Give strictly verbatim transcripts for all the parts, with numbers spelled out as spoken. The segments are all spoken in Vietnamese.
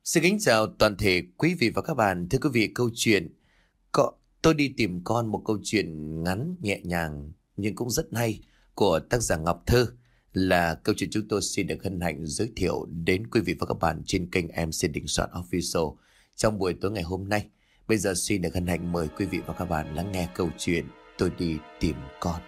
Xin kính chào toàn thể quý vị và các bạn. Thưa quý vị, câu chuyện có, tôi đi tìm con, một câu chuyện ngắn, nhẹ nhàng nhưng cũng rất hay của tác giả Ngọc Thơ là câu chuyện chúng tôi xin được hân hạnh giới thiệu đến quý vị và các bạn trên kênh em xê Đình Soạn Official trong buổi tối ngày hôm nay. Bây giờ xin được hân hạnh mời quý vị và các bạn lắng nghe câu chuyện Tôi đi tìm con.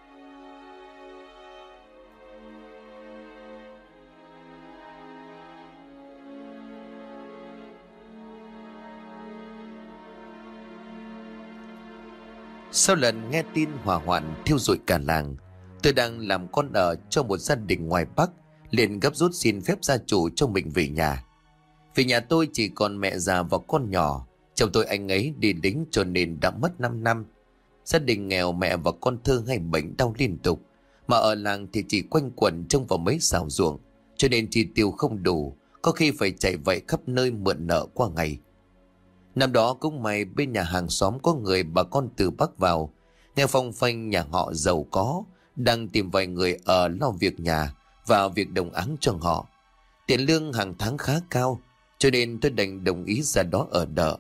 Sau lần nghe tin hỏa hoạn thiêu rụi cả làng, tôi đang làm con ở cho một gia đình ngoài Bắc, liền gấp rút xin phép gia chủ cho mình về nhà. Vì nhà tôi chỉ còn mẹ già và con nhỏ, chồng tôi anh ấy đi lính cho nên đã mất 5 năm. Gia đình nghèo, mẹ và con thơ hay bệnh đau liên tục, mà ở làng thì chỉ quanh quẩn trông vào mấy xào ruộng, cho nên chi tiêu không đủ, có khi phải chạy vậy khắp nơi mượn nợ qua ngày. Năm đó cũng may bên nhà hàng xóm có người bà con từ Bắc vào, nghe phong phanh nhà họ giàu có, đang tìm vài người ở lo việc nhà và việc đồng áng cho họ. Tiền lương hàng tháng khá cao, cho nên tôi đành đồng ý ra đó ở đợ,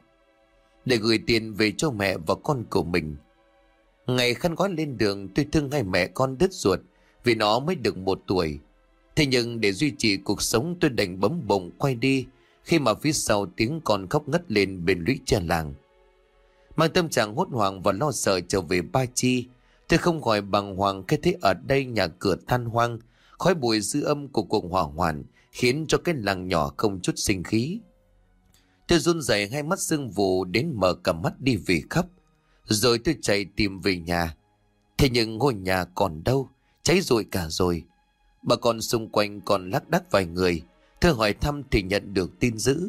để gửi tiền về cho mẹ và con của mình. Ngày khăn gói lên đường, tôi thương hai mẹ con đứt ruột vì nó mới được một tuổi. Thế nhưng để duy trì cuộc sống, tôi đành bấm bụng quay đi, khi mà phía sau tiếng con khóc ngất lên bên lũy tre làng. Mang tâm trạng hốt hoảng và lo sợ trở về Ba Chi, tôi không khỏi bàng hoàng khi thấy ở đây nhà cửa than hoang, khói bụi dư âm của cuộc hỏa hoạn khiến cho cái làng nhỏ không chút sinh khí. Tôi run rẩy, hai mắt sưng vù đến mở cả mắt đi vì khóc. Rồi tôi chạy tìm về nhà. Thế nhưng ngôi nhà còn đâu, cháy rụi cả rồi. Bà con xung quanh còn lác đác vài người. Tôi hỏi thăm thì nhận được tin dữ.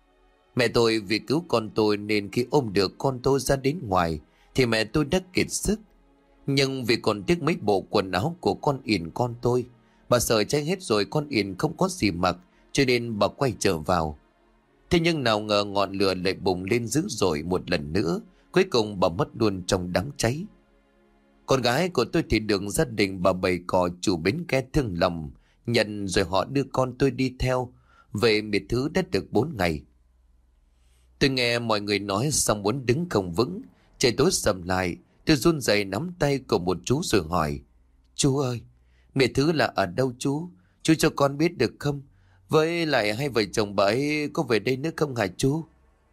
Mẹ tôi vì cứu con tôi nên khi ôm được con tôi ra đến ngoài thì mẹ tôi đã kiệt sức. Nhưng vì còn tiếc mấy bộ quần áo của con ỉn con tôi, bà sợ cháy hết rồi con ỉn không có gì mặc, cho nên bà quay trở vào. Thế nhưng nào ngờ ngọn lửa lại bùng lên dữ dội một lần nữa. Cuối cùng bà mất luôn trong đám cháy. Con gái của tôi thì được gia đình bà bày cò chủ bến ghe thương lòng nhận, rồi họ đưa con tôi đi theo. Về miệt thứ đã được bốn ngày. Tôi nghe mọi người nói xong muốn đứng không vững. Trời tối sầm lại, tôi run rẩy nắm tay của một chú rồi hỏi: Chú ơi, miệt thứ là ở đâu chú? Chú cho con biết được không? Với lại hai vợ chồng bà ấy có về đây nữa không hả chú?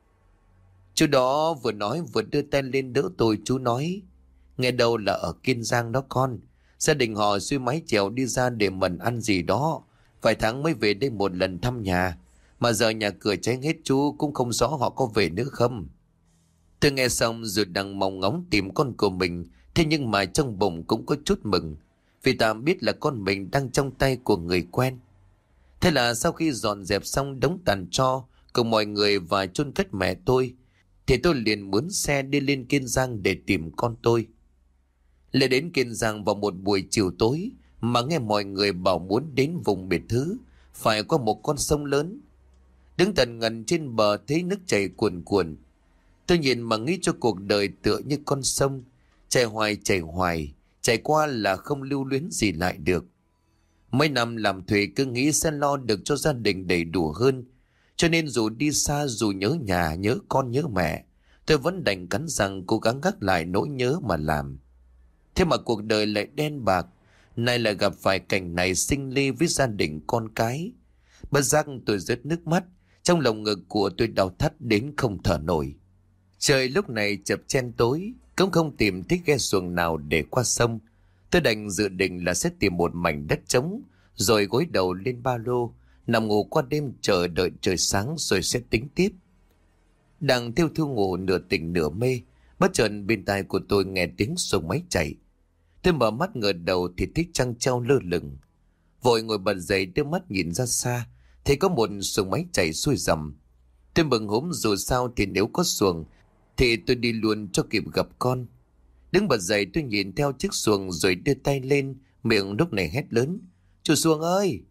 Chú đó vừa nói vừa đưa tay lên đỡ tôi. Chú nói: Nghe đâu là ở Kiên Giang đó con. Gia đình họ xuôi mái chèo đi ra để mần ăn gì đó, vài tháng mới về đây một lần thăm nhà. Mà giờ nhà cửa cháy hết, chú cũng không rõ họ có về nữa không. Tôi nghe xong rồi đang mong ngóng tìm con của mình. Thế nhưng mà trong bụng cũng có chút mừng, vì tạm biết là con mình đang trong tay của người quen. Thế là sau khi dọn dẹp xong đống tàn tro cùng mọi người và chôn cất mẹ tôi, thì tôi liền mướn xe đi lên Kiên Giang để tìm con tôi. Lại đến Kiên Giang vào một buổi chiều tối, mà nghe mọi người bảo muốn đến vùng biệt thứ phải qua một con sông lớn. Đứng tận ngần trên bờ thấy nước chảy cuồn cuộn. Tôi nhìn mà nghĩ cho cuộc đời tựa như con sông, chảy hoài chảy hoài, chảy qua là không lưu luyến gì lại được. Mấy năm làm thuê cứ nghĩ sẽ lo được cho gia đình đầy đủ hơn, cho nên dù đi xa, dù nhớ nhà, nhớ con, nhớ mẹ, tôi vẫn đành cắn răng cố gắng gác lại nỗi nhớ mà làm. Thế mà cuộc đời lại đen bạc, nay lại gặp phải cảnh này sinh ly với gia đình con cái. Bất giác tôi rớt nước mắt, trong lồng ngực của tôi đau thắt đến không thở nổi. Trời lúc này chập chen tối, cũng không tìm thấy ghe xuồng nào để qua sông. Tôi đành dự định là sẽ tìm một mảnh đất trống, rồi gối đầu lên ba lô, nằm ngủ qua đêm chờ đợi trời sáng rồi sẽ tính tiếp. Đang thiêu thiêu ngủ nửa tỉnh nửa mê, bất chợt bên tai của tôi nghe tiếng xuồng máy chạy. Tôi mở mắt ngửa đầu thì thấy trăng treo lơ lửng. Vội ngồi bật dậy đưa mắt nhìn ra xa, thấy có một xuồng máy chạy xuôi dầm. Tôi mừng húm, dù sao thì nếu có xuồng thì tôi đi luôn cho kịp gặp con. Đứng bật dậy tôi nhìn theo chiếc xuồng rồi đưa tay lên, miệng lúc này hét lớn: Chủ xuồng ơi!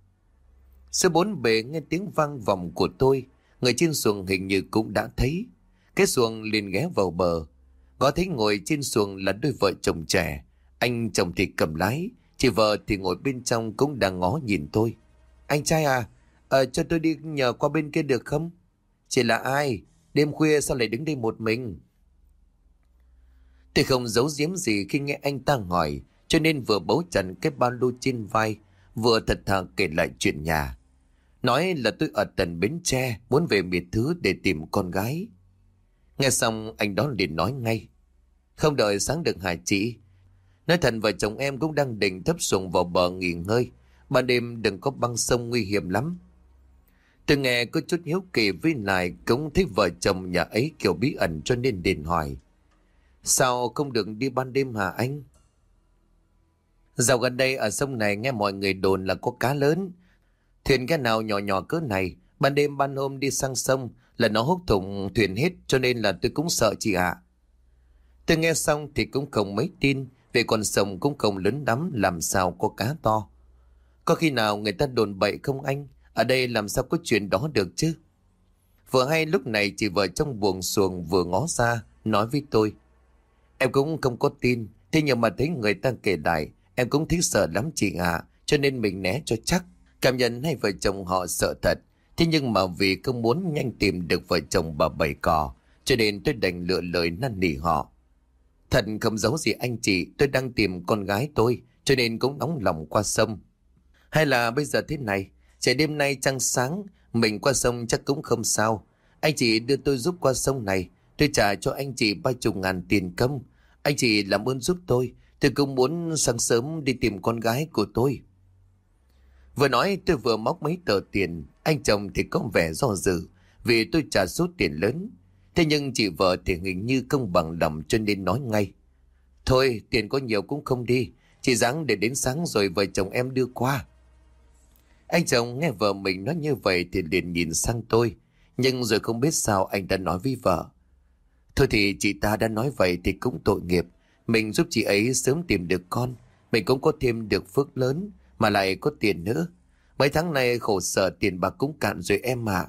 Giữa bốn bề nghe tiếng vang vọng của tôi, người trên xuồng hình như cũng đã thấy. Cái xuồng liền ghé vào bờ, có thấy ngồi trên xuồng là đôi vợ chồng trẻ. Anh chồng thì cầm lái, chị vợ thì ngồi bên trong cũng đang ngó nhìn tôi. Anh trai à, Ờ, cho tôi đi nhờ qua bên kia được không? Chị là ai? Đêm khuya sao lại đứng đây một mình? Tôi không giấu giếm gì khi nghe anh ta hỏi, cho nên vừa bấu chặt cái ba lô trên vai, vừa thật thà kể lại chuyện nhà. Nói là tôi ở tận Bến Tre, muốn về biệt thự để tìm con gái. Nghe xong anh đó liền nói ngay. Không đợi sáng được hả chị? Nói thật vợ chồng em cũng đang định thấp xuồng vào bờ nghỉ ngơi. Ban đêm đừng có băng sông nguy hiểm lắm. Tôi nghe có chút hiếu kỳ với lại cũng thấy vợ chồng nhà ấy kiểu bí ẩn cho nên liền hỏi. Sao không được đi ban đêm hả anh? Dạo gần đây ở sông này nghe mọi người đồn là có cá lớn. Thuyền cái nào nhỏ nhỏ cỡ này, ban đêm ban hôm đi sang sông là nó hút thủng thuyền hết, cho nên là tôi cũng sợ chị ạ. Tôi nghe xong thì cũng không mấy tin, về con sông cũng không lớn lắm, làm sao có cá to. Có khi nào người ta đồn bậy không anh? Ở đây làm sao có chuyện đó được chứ? Vừa hay lúc này chị vợ trong buồng xuồng vừa ngó ra, nói với tôi. Em cũng không có tin, thế nhưng mà thấy người ta kể lại, em cũng thích sợ lắm chị ạ, cho nên mình né cho chắc. Cảm nhận hai vợ chồng họ sợ thật, thế nhưng mà vì không muốn nhanh tìm được vợ chồng bà bảy cò, cho nên tôi đành lựa lời năn nỉ họ. Thật không giấu gì anh chị, tôi đang tìm con gái tôi, cho nên cũng nóng lòng qua sông. Hay là bây giờ thế này, trời đêm nay trăng sáng, mình qua sông chắc cũng không sao. Anh chị đưa tôi giúp qua sông này, tôi trả cho anh chị ba chục ngàn tiền công. Anh chị làm ơn giúp tôi, tôi cũng muốn sáng sớm đi tìm con gái của tôi. Vừa nói tôi vừa móc mấy tờ tiền, anh chồng thì có vẻ do dự, vì tôi trả số tiền lớn. Thế nhưng chị vợ thì hình như không bằng lòng cho nên nói ngay. Thôi tiền có nhiều cũng không đi, chị ráng để đến sáng rồi vợ chồng em đưa qua. Anh chồng nghe vợ mình nói như vậy thì liền nhìn sang tôi, nhưng rồi không biết sao anh đã nói với vợ. Thôi thì chị ta đã nói vậy thì cũng tội nghiệp, mình giúp chị ấy sớm tìm được con, mình cũng có thêm được phước lớn, mà lại có tiền nữa. Mấy tháng nay khổ sở tiền bạc cũng cạn rồi em ạ.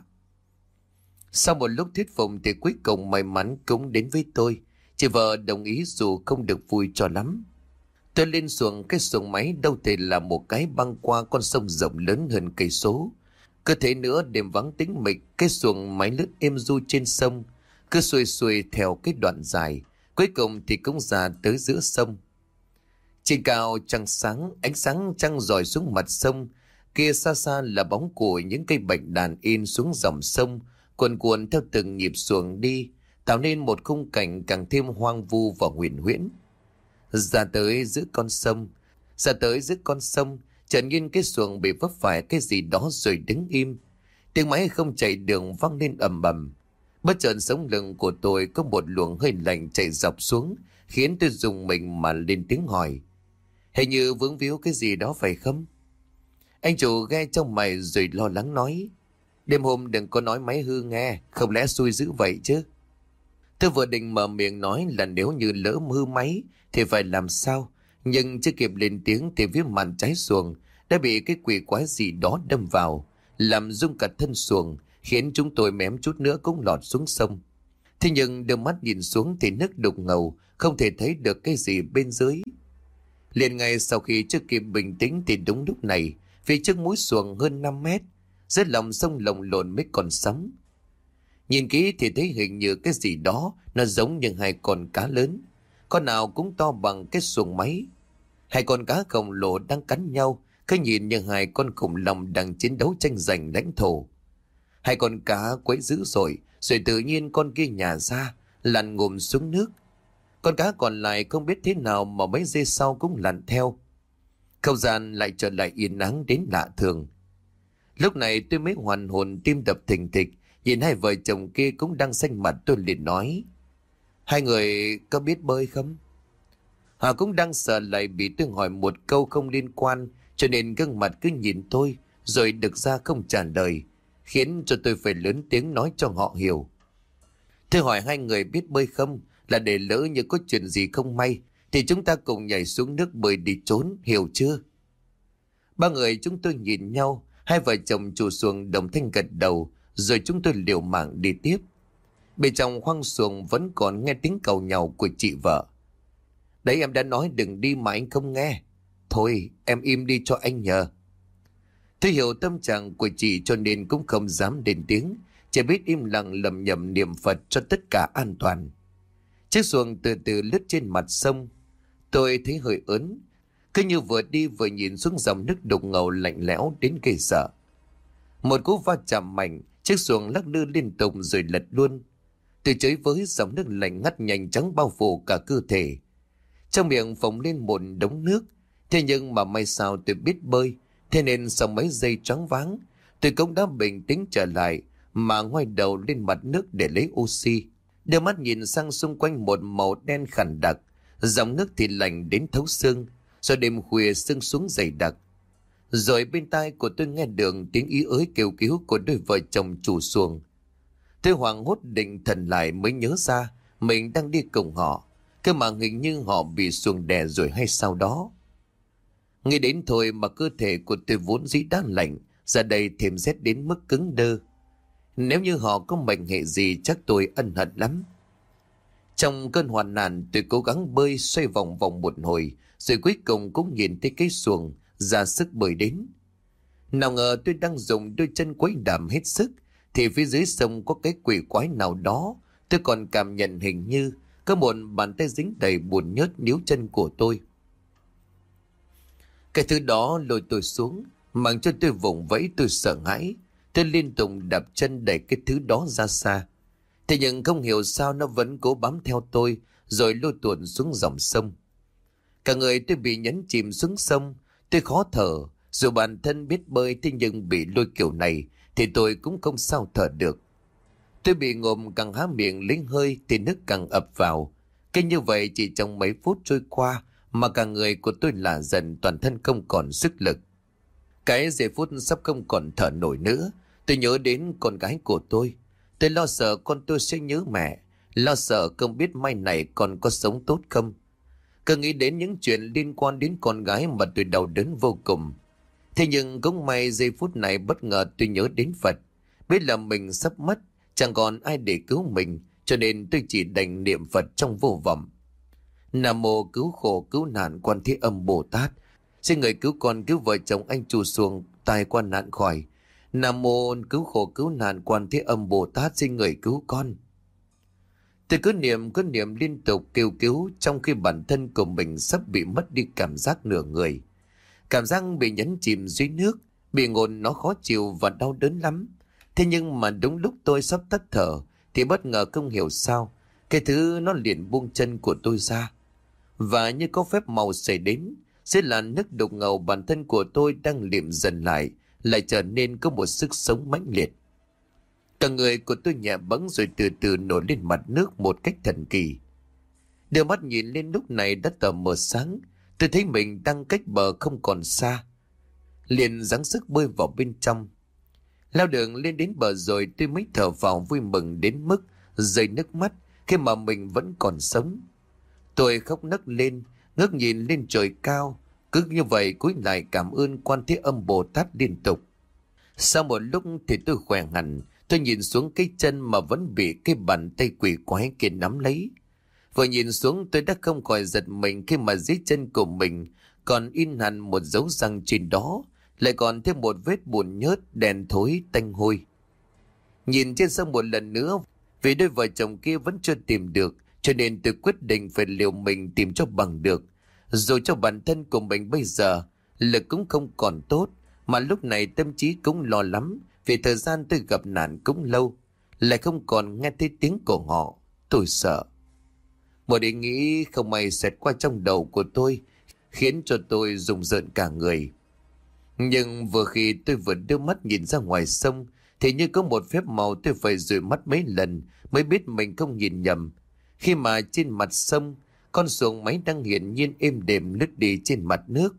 Sau một lúc thuyết phục thì cuối cùng may mắn cũng đến với tôi. Chị vợ đồng ý dù không được vui cho lắm. Tôi lên xuồng, cái xuồng máy đâu thể là một cái băng qua con sông rộng lớn hơn cây số. Cứ thế nữa đêm vắng tĩnh mịch, cái xuồng máy lướt êm du trên sông, cứ xuôi xuôi theo cái đoạn dài, cuối cùng thì cũng ra tới giữa sông. Trên cao trăng sáng, ánh sáng trăng rọi xuống mặt sông, kia xa xa là bóng của những cây bạch đàn in xuống dòng sông, cuồn cuộn theo từng nhịp xuồng đi, tạo nên một khung cảnh càng thêm hoang vu và huyền huyễn. Ra tới giữa con sông, ra tới giữa con sông, chợt nhiên cái xuồng bị vấp phải cái gì đó rồi đứng im. Tiếng máy không chạy đường vang lên ầm ầm. Bất chợt sống lưng của tôi có một luồng hơi lạnh chạy dọc xuống, khiến tôi rùng mình mà lên tiếng hỏi. Hình như vướng víu cái gì đó phải không? Anh chủ ghe trong mày rồi lo lắng nói. Đêm hôm đừng có nói máy hư nghe, không lẽ xui dữ vậy chứ? Tôi vừa định mở miệng nói là nếu như lỡ hư máy thì phải làm sao, nhưng chưa kịp lên tiếng thì phía màn trái xuồng đã bị cái quỷ quái gì đó đâm vào, làm rung cả thân xuồng, khiến chúng tôi mém chút nữa cũng lọt xuống sông. Thế nhưng đưa mắt nhìn xuống thì nước đục ngầu, không thể thấy được cái gì bên dưới. Liền ngay sau khi chưa kịp bình tĩnh thì đúng lúc này, phía trước mũi xuồng hơn năm mét, dưới lòng sông lồng lộn mấy con sóng. Nhìn kỹ thì thấy hình như cái gì đó nó giống như hai con cá lớn, con nào cũng to bằng cái xuồng máy. Hai con cá khổng lồ đang cắn nhau, cứ nhìn như hai con khủng long đang chiến đấu tranh giành lãnh thổ. Hai con cá quấy dữ dội, rồi tự nhiên con kia nhả ra, lặn ngụm xuống nước. Con cá còn lại không biết thế nào mà mấy giây sau cũng lặn theo. Không gian lại trở lại yên ắng đến lạ thường. Lúc này tôi mới hoàn hồn, tim đập thình thịch, nhìn hai vợ chồng kia cũng đang xanh mặt. Tôi liền nói, hai người có biết bơi không? Họ cũng đang sợ lại bị tôi hỏi một câu không liên quan, cho nên gương mặt cứ nhìn tôi rồi đực ra không trả lời, khiến cho tôi phải lớn tiếng nói cho họ hiểu. Tôi hỏi hai người biết bơi không, là để lỡ như có chuyện gì không may thì chúng ta cùng nhảy xuống nước bơi đi trốn, hiểu chưa? Ba người chúng tôi nhìn nhau, hai vợ chồng chủ xuồng đồng thanh gật đầu, rồi chúng tôi liều mạng đi tiếp. Bên trong khoang xuồng vẫn còn nghe tiếng cầu nhàu của chị vợ. Đấy, em đã nói đừng đi mà anh không nghe. Thôi em im đi cho anh nhờ. Tôi hiểu tâm trạng của chị cho nên cũng không dám lên tiếng, chỉ biết im lặng lầm nhầm niệm Phật cho tất cả an toàn. Chiếc xuồng từ từ lướt trên mặt sông. Tôi thấy hơi ớn, cứ như vừa đi vừa nhìn xuống dòng nước đục ngầu lạnh lẽo đến ghê sợ. Một cú va chạm mạnh, chiếc xuồng lắc lư liên tục rồi lật luôn. Tôi chới với dòng nước lạnh ngắt nhanh chóng bao phủ cả cơ thể. Trong miệng phồng lên một đống nước. Thế nhưng mà may sao tôi biết bơi, thế nên sau mấy giây choáng váng, tôi cũng đã bình tĩnh trở lại mà ngoái đầu lên mặt nước để lấy oxy. Đưa mắt nhìn sang xung quanh một màu đen khàn đặc, dòng nước thì lạnh đến thấu xương, rồi đêm khuya sương xuống dày đặc. Rồi bên tai của tôi nghe được tiếng ý ới kêu cứu của đôi vợ chồng chủ xuồng. Tôi hoảng hốt định thần lại mới nhớ ra mình đang đi cùng họ, cơ mà hình như họ bị xuồng đè rồi hay sao đó. Nghĩ đến thôi mà cơ thể của tôi vốn dĩ đã lạnh, giờ đây thêm rét đến mức cứng đơ. Nếu như họ có mệnh hệ gì chắc tôi ân hận lắm. Trong cơn hoạn nạn, tôi cố gắng bơi xoay vòng vòng một hồi, rồi cuối cùng cũng nhìn thấy cái xuồng ra sức bơi đến. Nào ngờ tôi đang dùng đôi chân quấy đạp hết sức, thì phía dưới sông có cái quỷ quái nào đó. Tôi còn cảm nhận hình như có một bàn tay dính đầy bùn nhớt níu chân của tôi. Cái thứ đó lôi tôi xuống, mang cho tôi vùng vẫy. Tôi sợ hãi, tôi liên tục đạp chân đẩy cái thứ đó ra xa. Thế nhưng không hiểu sao nó vẫn cố bám theo tôi, rồi lôi tuột xuống dòng sông. Cả người tôi bị nhấn chìm xuống sông. Tôi khó thở, dù bản thân biết bơi, thế nhưng bị lôi kiểu này thì tôi cũng không sao thở được. Tôi bị ngộm, càng há miệng lấy hơi thì nước càng ập vào. Cái như vậy chỉ trong mấy phút trôi qua mà cả người của tôi lả dần, toàn thân không còn sức lực. Cái giây phút sắp không còn thở nổi nữa, tôi nhớ đến con gái của tôi. Tôi lo sợ con tôi sẽ nhớ mẹ, lo sợ không biết mai này còn có sống tốt không. Cứ nghĩ đến những chuyện liên quan đến con gái mà tôi đau đớn vô cùng. Thế nhưng cũng may giây phút này bất ngờ tôi nhớ đến Phật. Biết là mình sắp mất, chẳng còn ai để cứu mình, cho nên tôi chỉ đành niệm Phật trong vô vọng. Nam mô cứu khổ cứu nạn Quan Thế Âm Bồ Tát, xin người cứu con cứu vợ chồng anh chủ xuồng tai qua nạn khỏi. Nam mô cứu khổ cứu nạn Quan Thế Âm Bồ Tát, xin người cứu con. Tôi cứ niệm cứ niệm liên tục kêu cứu, trong khi bản thân của mình sắp bị mất đi cảm giác nửa người. Cảm giác bị nhấn chìm dưới nước, bị ngộn nó khó chịu và đau đớn lắm. Thế nhưng mà đúng lúc tôi sắp tắt thở thì bất ngờ không hiểu sao cái thứ nó liền buông chân của tôi ra. Và như có phép màu xảy đến, dưới làn nước đục ngầu bản thân của tôi đang liệm dần lại, lại trở nên có một sức sống mãnh liệt. Cả người của tôi nhẹ bẫng rồi từ từ nổi lên mặt nước một cách thần kỳ. Đưa mắt nhìn lên lúc này đã tờ mờ sáng, tôi thấy mình đang cách bờ không còn xa. Liền giáng sức bơi vào bên trong. Lao đường lên đến bờ rồi tôi mới thở vào vui mừng đến mức rơi nước mắt khi mà mình vẫn còn sống. Tôi khóc nấc lên, ngước nhìn lên trời cao, cứ như vậy cúi lại cảm ơn Quan Thế Âm Bồ Tát liên tục. Sau một lúc thì tôi khỏe hẳn, tôi nhìn xuống cái chân mà vẫn bị cái bàn tay quỷ quái kia nắm lấy. Vừa nhìn xuống tôi đã không khỏi giật mình khi mà dưới chân của mình còn in hẳn một dấu răng, trên đó lại còn thêm một vết bùn nhớt đen thối tanh hôi. Nhìn trên sông một lần nữa, vì đôi vợ chồng kia vẫn chưa tìm được, cho nên tôi quyết định phải liều mình tìm cho bằng được. Dù cho bản thân của mình bây giờ lực cũng không còn tốt, mà lúc này tâm trí cũng lo lắm, vì thời gian tôi gặp nạn cũng lâu, lại không còn nghe thấy tiếng của họ. Tôi sợ. Một ý nghĩ không may xẹt qua trong đầu của tôi, khiến cho tôi rùng rợn cả người. Nhưng vừa khi tôi vừa đưa mắt nhìn ra ngoài sông, thì như có một phép màu tôi phải dụi mắt mấy lần mới biết mình không nhìn nhầm. Khi mà trên mặt sông, con xuồng máy đang hiển nhiên êm đềm lướt đi trên mặt nước.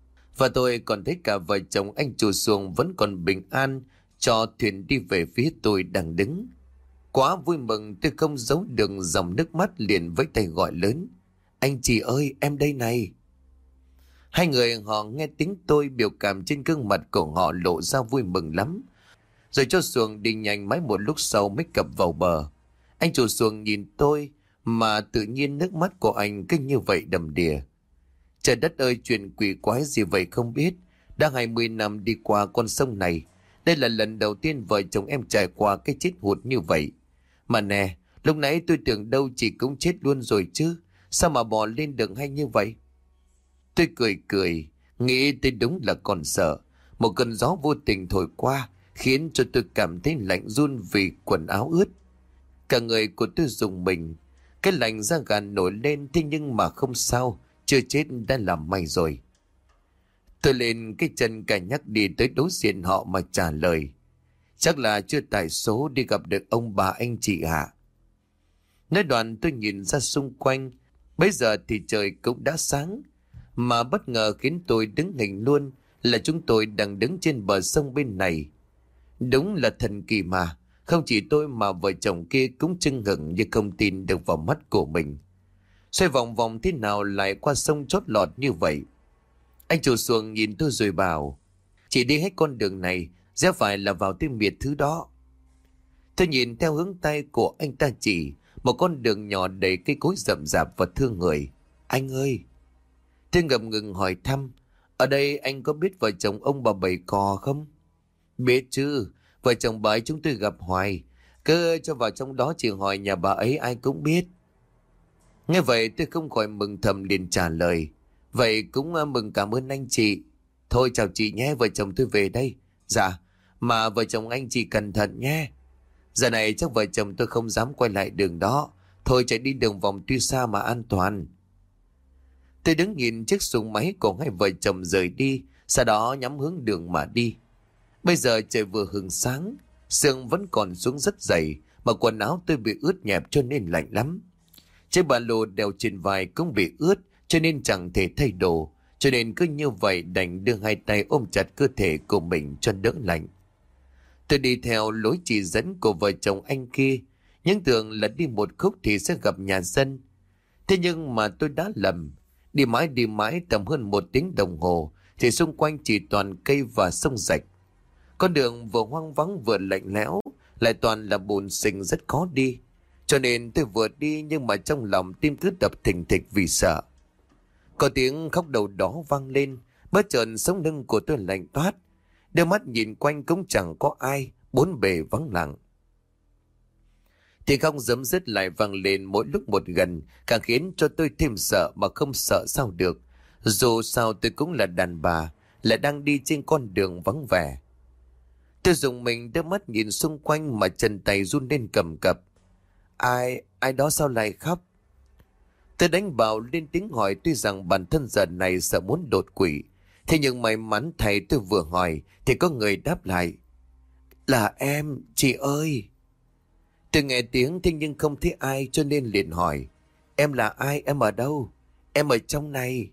Và tôi còn thấy cả vợ chồng anh chủ xuồng vẫn còn bình an cho thuyền đi về phía tôi đang đứng. Quá vui mừng tôi không giấu được dòng nước mắt, liền với tay gọi lớn: "Anh chị ơi, em đây này!" Hai người họ nghe tiếng tôi, biểu cảm trên gương mặt của họ lộ ra vui mừng lắm. Rồi cho xuồng đi nhanh, mãi một lúc sau mới cập vào bờ. Anh chủ xuồng nhìn tôi mà tự nhiên nước mắt của anh cứ như vậy đầm đìa. Trời đất ơi, chuyện quỷ quái gì vậy không biết. Đã hai mươi năm đi qua con sông này, đây là lần đầu tiên vợ chồng em trải qua cái chết hụt như vậy. Mà nè, lúc nãy tôi tưởng đâu chị cũng chết luôn rồi chứ, sao mà bò lên được hay như vậy? Tôi cười cười, nghĩ tôi đúng là còn sợ. Một cơn gió vô tình thổi qua, khiến cho tôi cảm thấy lạnh run vì quần áo ướt. Cả người của tôi rùng mình, cái lạnh da gà nổi lên, thế nhưng mà không sao, chưa chết đã làm may rồi. Tôi lên cái chân cả nhắc đi tới đối diện họ mà trả lời. Chắc là chưa tải số đi gặp được ông bà anh chị hả? Nói đoạn tôi nhìn ra xung quanh, bây giờ thì trời cũng đã sáng. Mà bất ngờ khiến tôi đứng hình luôn là chúng tôi đang đứng trên bờ sông bên này. Đúng là thần kỳ mà, không chỉ tôi mà vợ chồng kia cũng chưng hửng như không tin được vào mắt của mình. Xoay vòng vòng thế nào lại qua sông chót lọt như vậy? Anh chủ xuồng nhìn tôi rồi bảo, chị đi hết con đường này, rẽ phải là vào tới miệt thứ đó. Tôi nhìn theo hướng tay của anh ta chỉ, một con đường nhỏ đầy cây cối rậm rạp và thương người. Anh ơi! Tôi ngập ngừng hỏi thăm, ở đây anh có biết vợ chồng ông bà Bảy Cò không? Biết chứ, vợ chồng bà ấy chúng tôi gặp hoài, cứ cho vào trong đó chỉ hỏi nhà bà ấy ai cũng biết. Nghe vậy tôi không khỏi mừng thầm liền trả lời, vậy cũng mừng, cảm ơn anh chị. Thôi chào chị nhé, vợ chồng tôi về đây. Dạ, mà vợ chồng anh chị cẩn thận nhé. Giờ này chắc vợ chồng tôi không dám quay lại đường đó, thôi chạy đi đường vòng tuy xa mà an toàn. Tôi đứng nhìn chiếc xuồng máy của hai vợ chồng rời đi, sau đó nhắm hướng đường mà đi. Bây giờ trời vừa hừng sáng, sương vẫn còn xuống rất dày, mà quần áo tôi bị ướt nhẹp cho nên lạnh lắm. Chiếc ba lô đeo trên vai cũng bị ướt cho nên chẳng thể thay đồ, cho nên cứ như vậy đành đưa hai tay ôm chặt cơ thể của mình cho đỡ lạnh. Tôi đi theo lối chỉ dẫn của vợ chồng anh kia, những tưởng là đi một khúc thì sẽ gặp nhà dân. Thế nhưng mà tôi đã lầm. Đi mãi đi mãi tầm hơn một tiếng đồng hồ thì xung quanh chỉ toàn cây và sông rạch. Con đường vừa hoang vắng vừa lạnh lẽo, lại toàn là bùn xình rất khó đi. Cho nên tôi vừa đi nhưng mà trong lòng tim cứ đập thình thịch vì sợ. Có tiếng khóc đầu đó vang lên, bất chợt sống lưng của tôi lạnh toát. Đôi mắt nhìn quanh cũng chẳng có ai, bốn bề vắng lặng. Tiếng khóc giấm dứt lại vang lên mỗi lúc một gần, càng khiến cho tôi thêm sợ mà không sợ sao được. Dù sao tôi cũng là đàn bà, lại đang đi trên con đường vắng vẻ. Tôi dùng mình đưa mắt nhìn xung quanh mà chân tay run lên cầm cập. Ai, ai đó sao lại khóc? Tôi đánh bạo lên tiếng hỏi, tuy rằng bản thân giờ này sợ muốn đột quỵ. Thế nhưng may mắn thầy tôi vừa hỏi thì có người đáp lại. Là em, chị ơi. Tôi nghe tiếng thế nhưng không thấy ai cho nên liền hỏi. Em là ai, em ở đâu? Em ở trong này.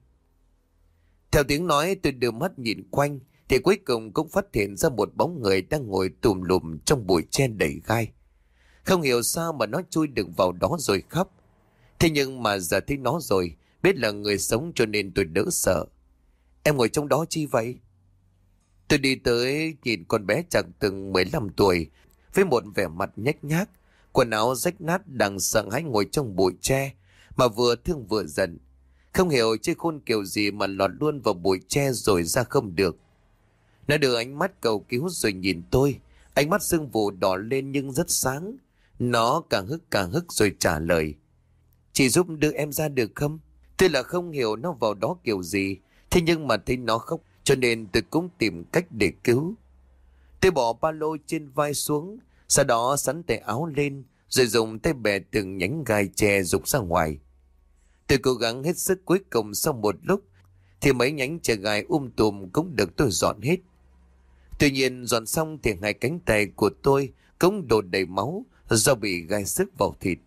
Theo tiếng nói tôi đưa mắt nhìn quanh thì cuối cùng cũng phát hiện ra một bóng người đang ngồi tùm lùm trong bụi tre đầy gai. Không hiểu sao mà nó chui được vào đó rồi khóc. Thế nhưng mà giờ thấy nó rồi, biết là người sống cho nên tôi đỡ sợ. Em ngồi trong đó chi vậy? Tôi đi tới nhìn con bé chẳng từng mười lăm tuổi, với một vẻ mặt nhếch nhác, quần áo rách nát đang sợ hãi ngồi trong bụi tre, mà vừa thương vừa giận. Không hiểu chơi khôn kiểu gì mà lọt luôn vào bụi tre rồi ra không được. Nó đưa ánh mắt cầu cứu rồi nhìn tôi, ánh mắt sưng vụ đỏ lên nhưng rất sáng. Nó càng hức càng hức rồi trả lời. Chị giúp đưa em ra được không? Tôi là không hiểu nó vào đó kiểu gì, thế nhưng mà thấy nó khóc cho nên tôi cũng tìm cách để cứu. Tôi bỏ ba lô trên vai xuống, sau đó sắn tay áo lên rồi dùng tay bẻ từng nhánh gai tre rục ra ngoài. Tôi cố gắng hết sức, cuối cùng sau một lúc thì mấy nhánh tre gai um tùm cũng được tôi dọn hết. Tuy nhiên dọn xong thì hai cánh tay của tôi cũng đổ đầy máu do bị gai sức vào thịt.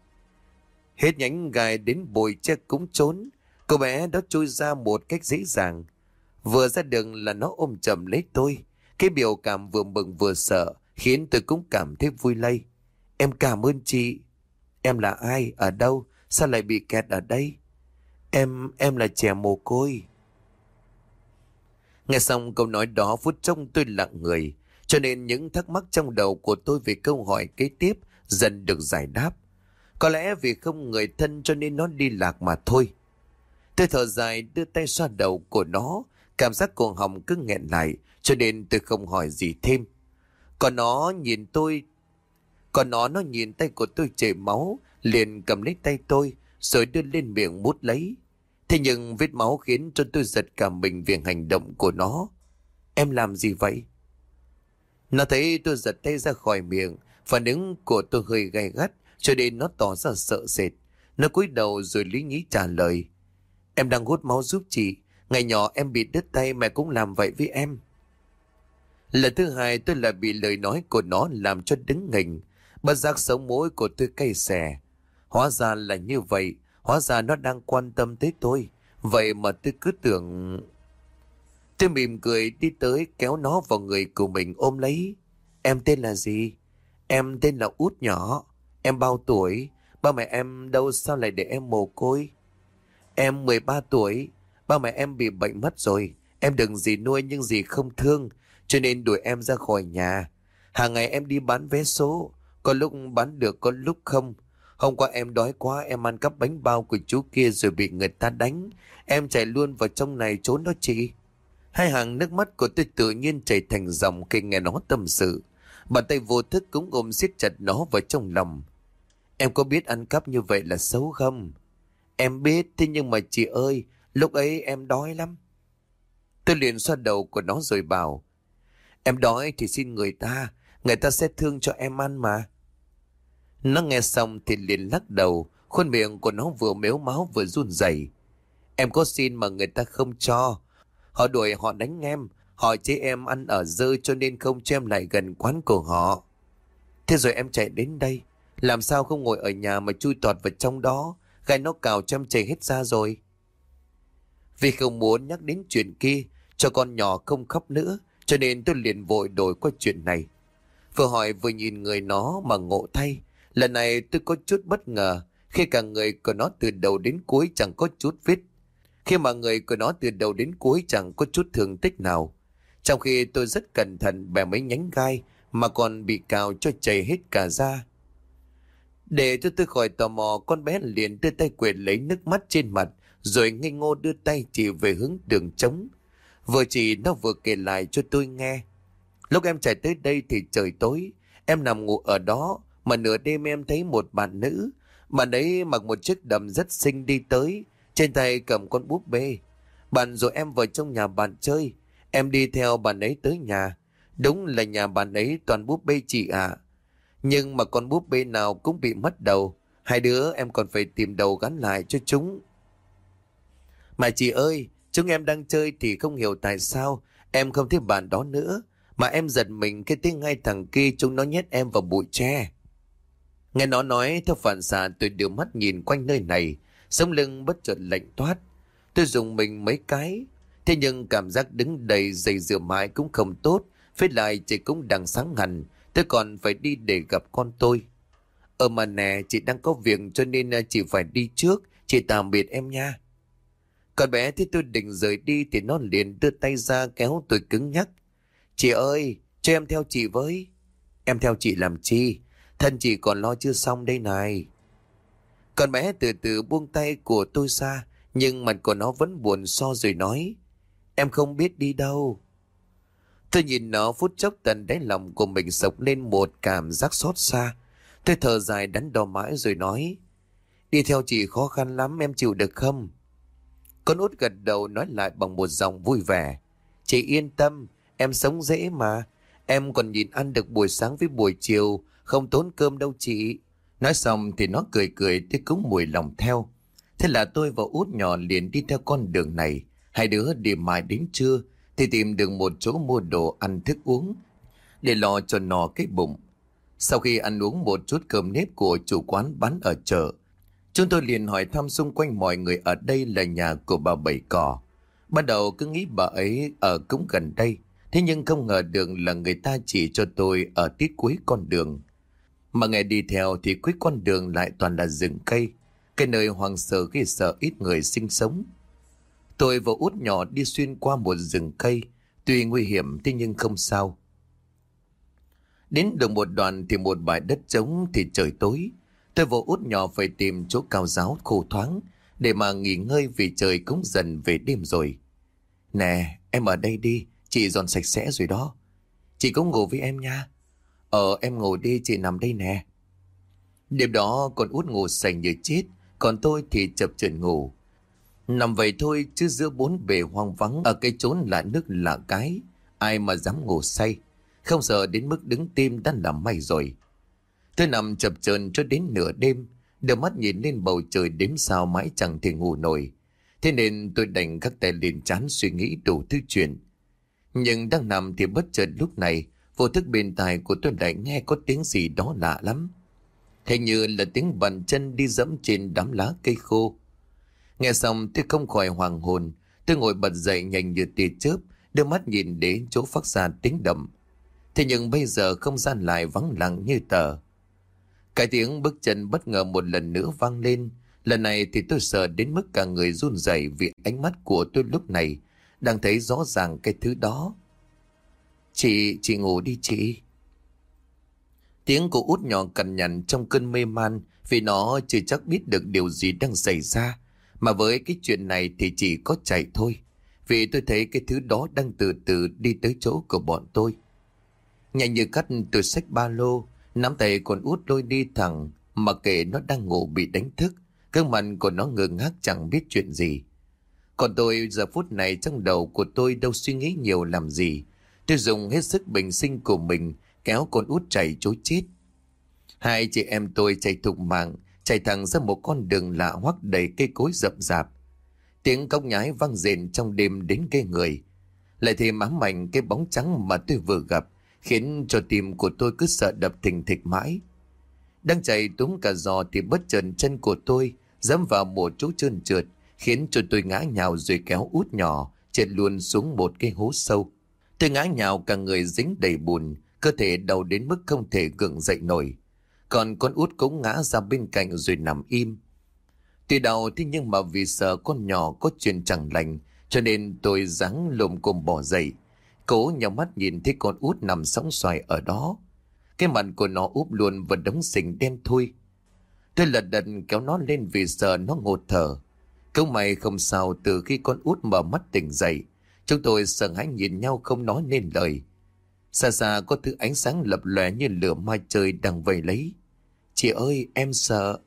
Hết nhánh gai đến bụi tre cũng trốn. Cô bé đó trôi ra một cách dễ dàng. Vừa ra đường là nó ôm chầm lấy tôi. Cái biểu cảm vừa mừng vừa sợ khiến tôi cũng cảm thấy vui lây. Em cảm ơn chị. Em là ai? Ở đâu? Sao lại bị kẹt ở đây? Em, em là trẻ mồ côi. Nghe xong câu nói đó phút chốc tôi lặng người. Cho nên những thắc mắc trong đầu của tôi về câu hỏi kế tiếp dần được giải đáp. Có lẽ vì không người thân cho nên nó đi lạc mà thôi. Tôi thở dài đưa tay xoa đầu của nó, Cảm giác cổ họng cứ nghẹn lại, cho nên tôi không hỏi gì thêm. Còn nó nhìn tôi, còn nó nó nhìn tay của tôi chảy máu, liền cầm lấy tay tôi rồi đưa lên miệng mút lấy. Thế nhưng vết máu khiến cho tôi giật cả mình vì hành động của nó. Em làm gì vậy? Nó thấy tôi giật tay ra khỏi miệng, phản ứng của tôi hơi gay gắt, cho nên nó tỏ ra sợ sệt. Nó cúi đầu rồi lý nhí trả lời. Em đang hút máu giúp chị. Ngày nhỏ em bị đứt tay, mẹ cũng làm vậy với em. Lần thứ hai tôi lại bị lời nói của nó làm cho đứng nghình. Bất giác sống mũi của tôi cay xè. Hóa ra là như vậy. Hóa ra nó đang quan tâm tới tôi. Vậy mà tôi cứ tưởng... Tôi mỉm cười đi tới kéo nó vào người của mình ôm lấy. Em tên là gì? Em tên là Út nhỏ. Em bao tuổi? Ba mẹ em đâu, sao lại để em mồ côi? Em mười ba tuổi. Ba mẹ em bị bệnh mất rồi. Em đừng gì nuôi nhưng gì không thương, cho nên đuổi em ra khỏi nhà. Hàng ngày em đi bán vé số, có lúc bán được có lúc không. Hôm qua em đói quá, em ăn cắp bánh bao của chú kia rồi bị người ta đánh. Em chạy luôn vào trong này trốn đó chị. Hai hàng nước mắt của tôi tự nhiên chảy thành dòng khi nghe nó tâm sự. Bàn tay vô thức cũng ôm siết chặt nó vào trong lòng. Em có biết ăn cắp như vậy là xấu không? Em biết, thế nhưng mà chị ơi, lúc ấy em đói lắm. Tôi liền xoa đầu của nó rồi bảo. Em đói thì xin người ta, người ta sẽ thương cho em ăn mà. Nó nghe xong thì liền lắc đầu, khuôn miệng của nó vừa mếu máu vừa run rẩy. Em có xin mà người ta không cho. Họ đuổi, họ đánh em, họ chế em ăn ở dơ cho nên không cho em lại gần quán của họ. Thế rồi em chạy đến đây, làm sao không ngồi ở nhà mà chui tọt vào trong đó, gai nó cào cho em chảy hết ra rồi. Vì không muốn nhắc đến chuyện kia, cho con nhỏ không khóc nữa, cho nên tôi liền vội đổi qua chuyện này. Vừa hỏi vừa nhìn người nó mà ngộ thay. Lần này tôi có chút bất ngờ khi cả người của nó từ đầu đến cuối chẳng có chút vết. Khi mà người của nó từ đầu đến cuối chẳng có chút thương tích nào. Trong khi tôi rất cẩn thận bẻ mấy nhánh gai mà còn bị cào cho chảy hết cả da. Để cho tôi khỏi tò mò, con bé liền đưa tay quệt lấy nước mắt trên mặt, rồi ngây ngô đưa tay chỉ về hướng đường trống. Vừa chỉ nó vừa kể lại cho tôi nghe. Lúc em chạy tới đây thì trời tối, em nằm ngủ ở đó, mà nửa đêm em thấy một bạn nữ. Bạn ấy mặc một chiếc đầm rất xinh đi tới, trên tay cầm con búp bê. Bạn rồi em vào trong nhà bạn chơi, em đi theo bạn ấy tới nhà. Đúng là nhà bạn ấy toàn búp bê chị ạ. Nhưng mà con búp bê nào cũng bị mất đầu, hai đứa em còn phải tìm đầu gắn lại cho chúng. Mà chị ơi, chúng em đang chơi thì không hiểu tại sao em không thấy bạn đó nữa, mà em giật mình khi thấy ngay thằng kia chúng nó nhét em vào bụi tre. Nghe nó nói, theo phản xạ tôi đưa mắt nhìn quanh nơi này, sống lưng bất chợt lạnh toát. Tôi dùng mình mấy cái, thế nhưng cảm giác đứng đầy giày rửa mãi cũng không tốt. Với lại chị cũng đang sáng hẳn, tôi còn phải đi để gặp con tôi. Ờ mà nè, chị đang có việc cho nên chị phải đi trước, chị tạm biệt em nha. Con bé thấy tôi định rời đi thì nó liền đưa tay ra kéo tôi cứng nhắc. Chị ơi, cho em theo chị với. Em theo chị làm chi? Thân chị còn lo chưa xong đây này. Con bé từ từ buông tay của tôi ra, nhưng mặt của nó vẫn buồn so rồi nói. Em không biết đi đâu. Tôi nhìn nó phút chốc tận đáy lòng của mình sộc lên một cảm giác xót xa. Tôi thở dài đắn đo mãi rồi nói. Đi theo chị khó khăn lắm, em chịu được không? Con út gật đầu nói lại bằng một giọng vui vẻ. Chị yên tâm, em sống dễ mà. Em còn nhìn ăn được buổi sáng với buổi chiều, không tốn cơm đâu chị. Nói xong thì nó cười cười tôi cũng mùi lòng theo. Thế là tôi và út nhỏ liền đi theo con đường này. Hai đứa đi mãi đến trưa thì tìm được một chỗ mua đồ ăn thức uống để lo cho nó cái bụng. Sau khi ăn uống một chút cơm nếp của chủ quán bán ở chợ, chúng tôi liền hỏi thăm xung quanh mọi người ở đây là nhà của bà Bảy Cỏ. Ban đầu cứ nghĩ bà ấy ở cũng gần đây, thế nhưng không ngờ được là người ta chỉ cho tôi ở tít cuối con đường. Mà ngày đi theo thì cuối con đường lại toàn là rừng cây, cái nơi hoang sơ ghê sợ ít người sinh sống. Tôi và út nhỏ đi xuyên qua một rừng cây, tuy nguy hiểm thế nhưng không sao. Đến được một đoạn thì một bãi đất trống thì trời tối. Tôi và út nhỏ phải tìm chỗ cao ráo khô thoáng để mà nghỉ ngơi vì trời cũng dần về đêm rồi. Nè, em ở đây đi, chị dọn sạch sẽ rồi đó. Chị cũng ngủ với em nha. Ờ em ngủ đi, chị nằm đây nè. Đêm đó con út ngủ say như chết, còn tôi thì chập chờn ngủ. Nằm vậy thôi chứ giữa bốn bề hoang vắng ở cái chốn lạ nước lạ cái, ai mà dám ngủ say. Không sợ đến mức đứng tim đã làm may rồi. Tôi nằm chập chờn cho đến nửa đêm, đưa mắt nhìn lên bầu trời đếm sao mãi chẳng thể ngủ nổi. Thế nên tôi đành gác tay lên trán suy nghĩ đủ thứ chuyện. Nhưng đang nằm thì bất chợt lúc này, vô thức bên tai của tôi lại nghe có tiếng gì đó lạ lắm. Hình như là tiếng bàn chân đi dẫm trên đám lá cây khô. Nghe xong tôi không khỏi hoàng hồn. Tôi ngồi bật dậy nhanh như tia chớp, đưa mắt nhìn đến chỗ phát ra tiếng động. Thế nhưng bây giờ không gian lại vắng lặng như tờ. Cái tiếng bước chân bất ngờ một lần nữa vang lên. Lần này thì tôi sợ đến mức cả người run rẩy vì ánh mắt của tôi lúc này đang thấy rõ ràng cái thứ đó. Chị, chị ngủ đi chị. Tiếng của út nhỏ cằn nhằn trong cơn mê man vì nó chưa chắc biết được điều gì đang xảy ra. Mà với cái chuyện này thì chỉ có chạy thôi. Vì tôi thấy cái thứ đó đang từ từ đi tới chỗ của bọn tôi. Nhanh như cắt tôi xách ba lô, nắm tay con út lôi đi thẳng, mặc kệ nó đang ngủ bị đánh thức. Gương mặt của nó ngơ ngác chẳng biết chuyện gì. Còn tôi giờ phút này trong đầu của tôi đâu suy nghĩ nhiều làm gì. Tôi dùng hết sức bình sinh của mình kéo con út chạy trối chết. Hai chị em tôi chạy thục mạng, chạy thẳng ra một con đường lạ hoắc đầy cây cối rậm rạp. Tiếng cốc nhái vang rền trong đêm đến ghê người. Lại thêm ám ảnh cái bóng trắng mà tôi vừa gặp, khiến cho tim của tôi cứ sợ đập thình thịch mãi. Đang chạy túm cả giò thì bất chợt chân của tôi dẫm vào một chỗ trơn trượt, khiến cho tôi ngã nhào rồi kéo út nhỏ trượt luôn xuống một cái hố sâu. Tôi ngã nhào cả người dính đầy bùn, cơ thể đau đến mức không thể gượng dậy nổi. Còn con út cũng ngã ra bên cạnh rồi nằm im. Tuy đau thế nhưng mà vì sợ con nhỏ có chuyện chẳng lành, cho nên tôi giáng lồm cồm bò dậy, cố nhắm mắt nhìn thấy con út nằm sóng xoài ở đó. Cái mặt của nó úp luôn vào đống sình đen thui. Tôi lật đật kéo nó lên vì sợ nó ngột thở. Câu may không sao, từ khi con út mở mắt tỉnh dậy, chúng tôi sợ hãi nhìn nhau không nói nên lời. Xa xa có thứ ánh sáng lập lòe như lửa ma trời đang vây lấy. Chị ơi, em sợ.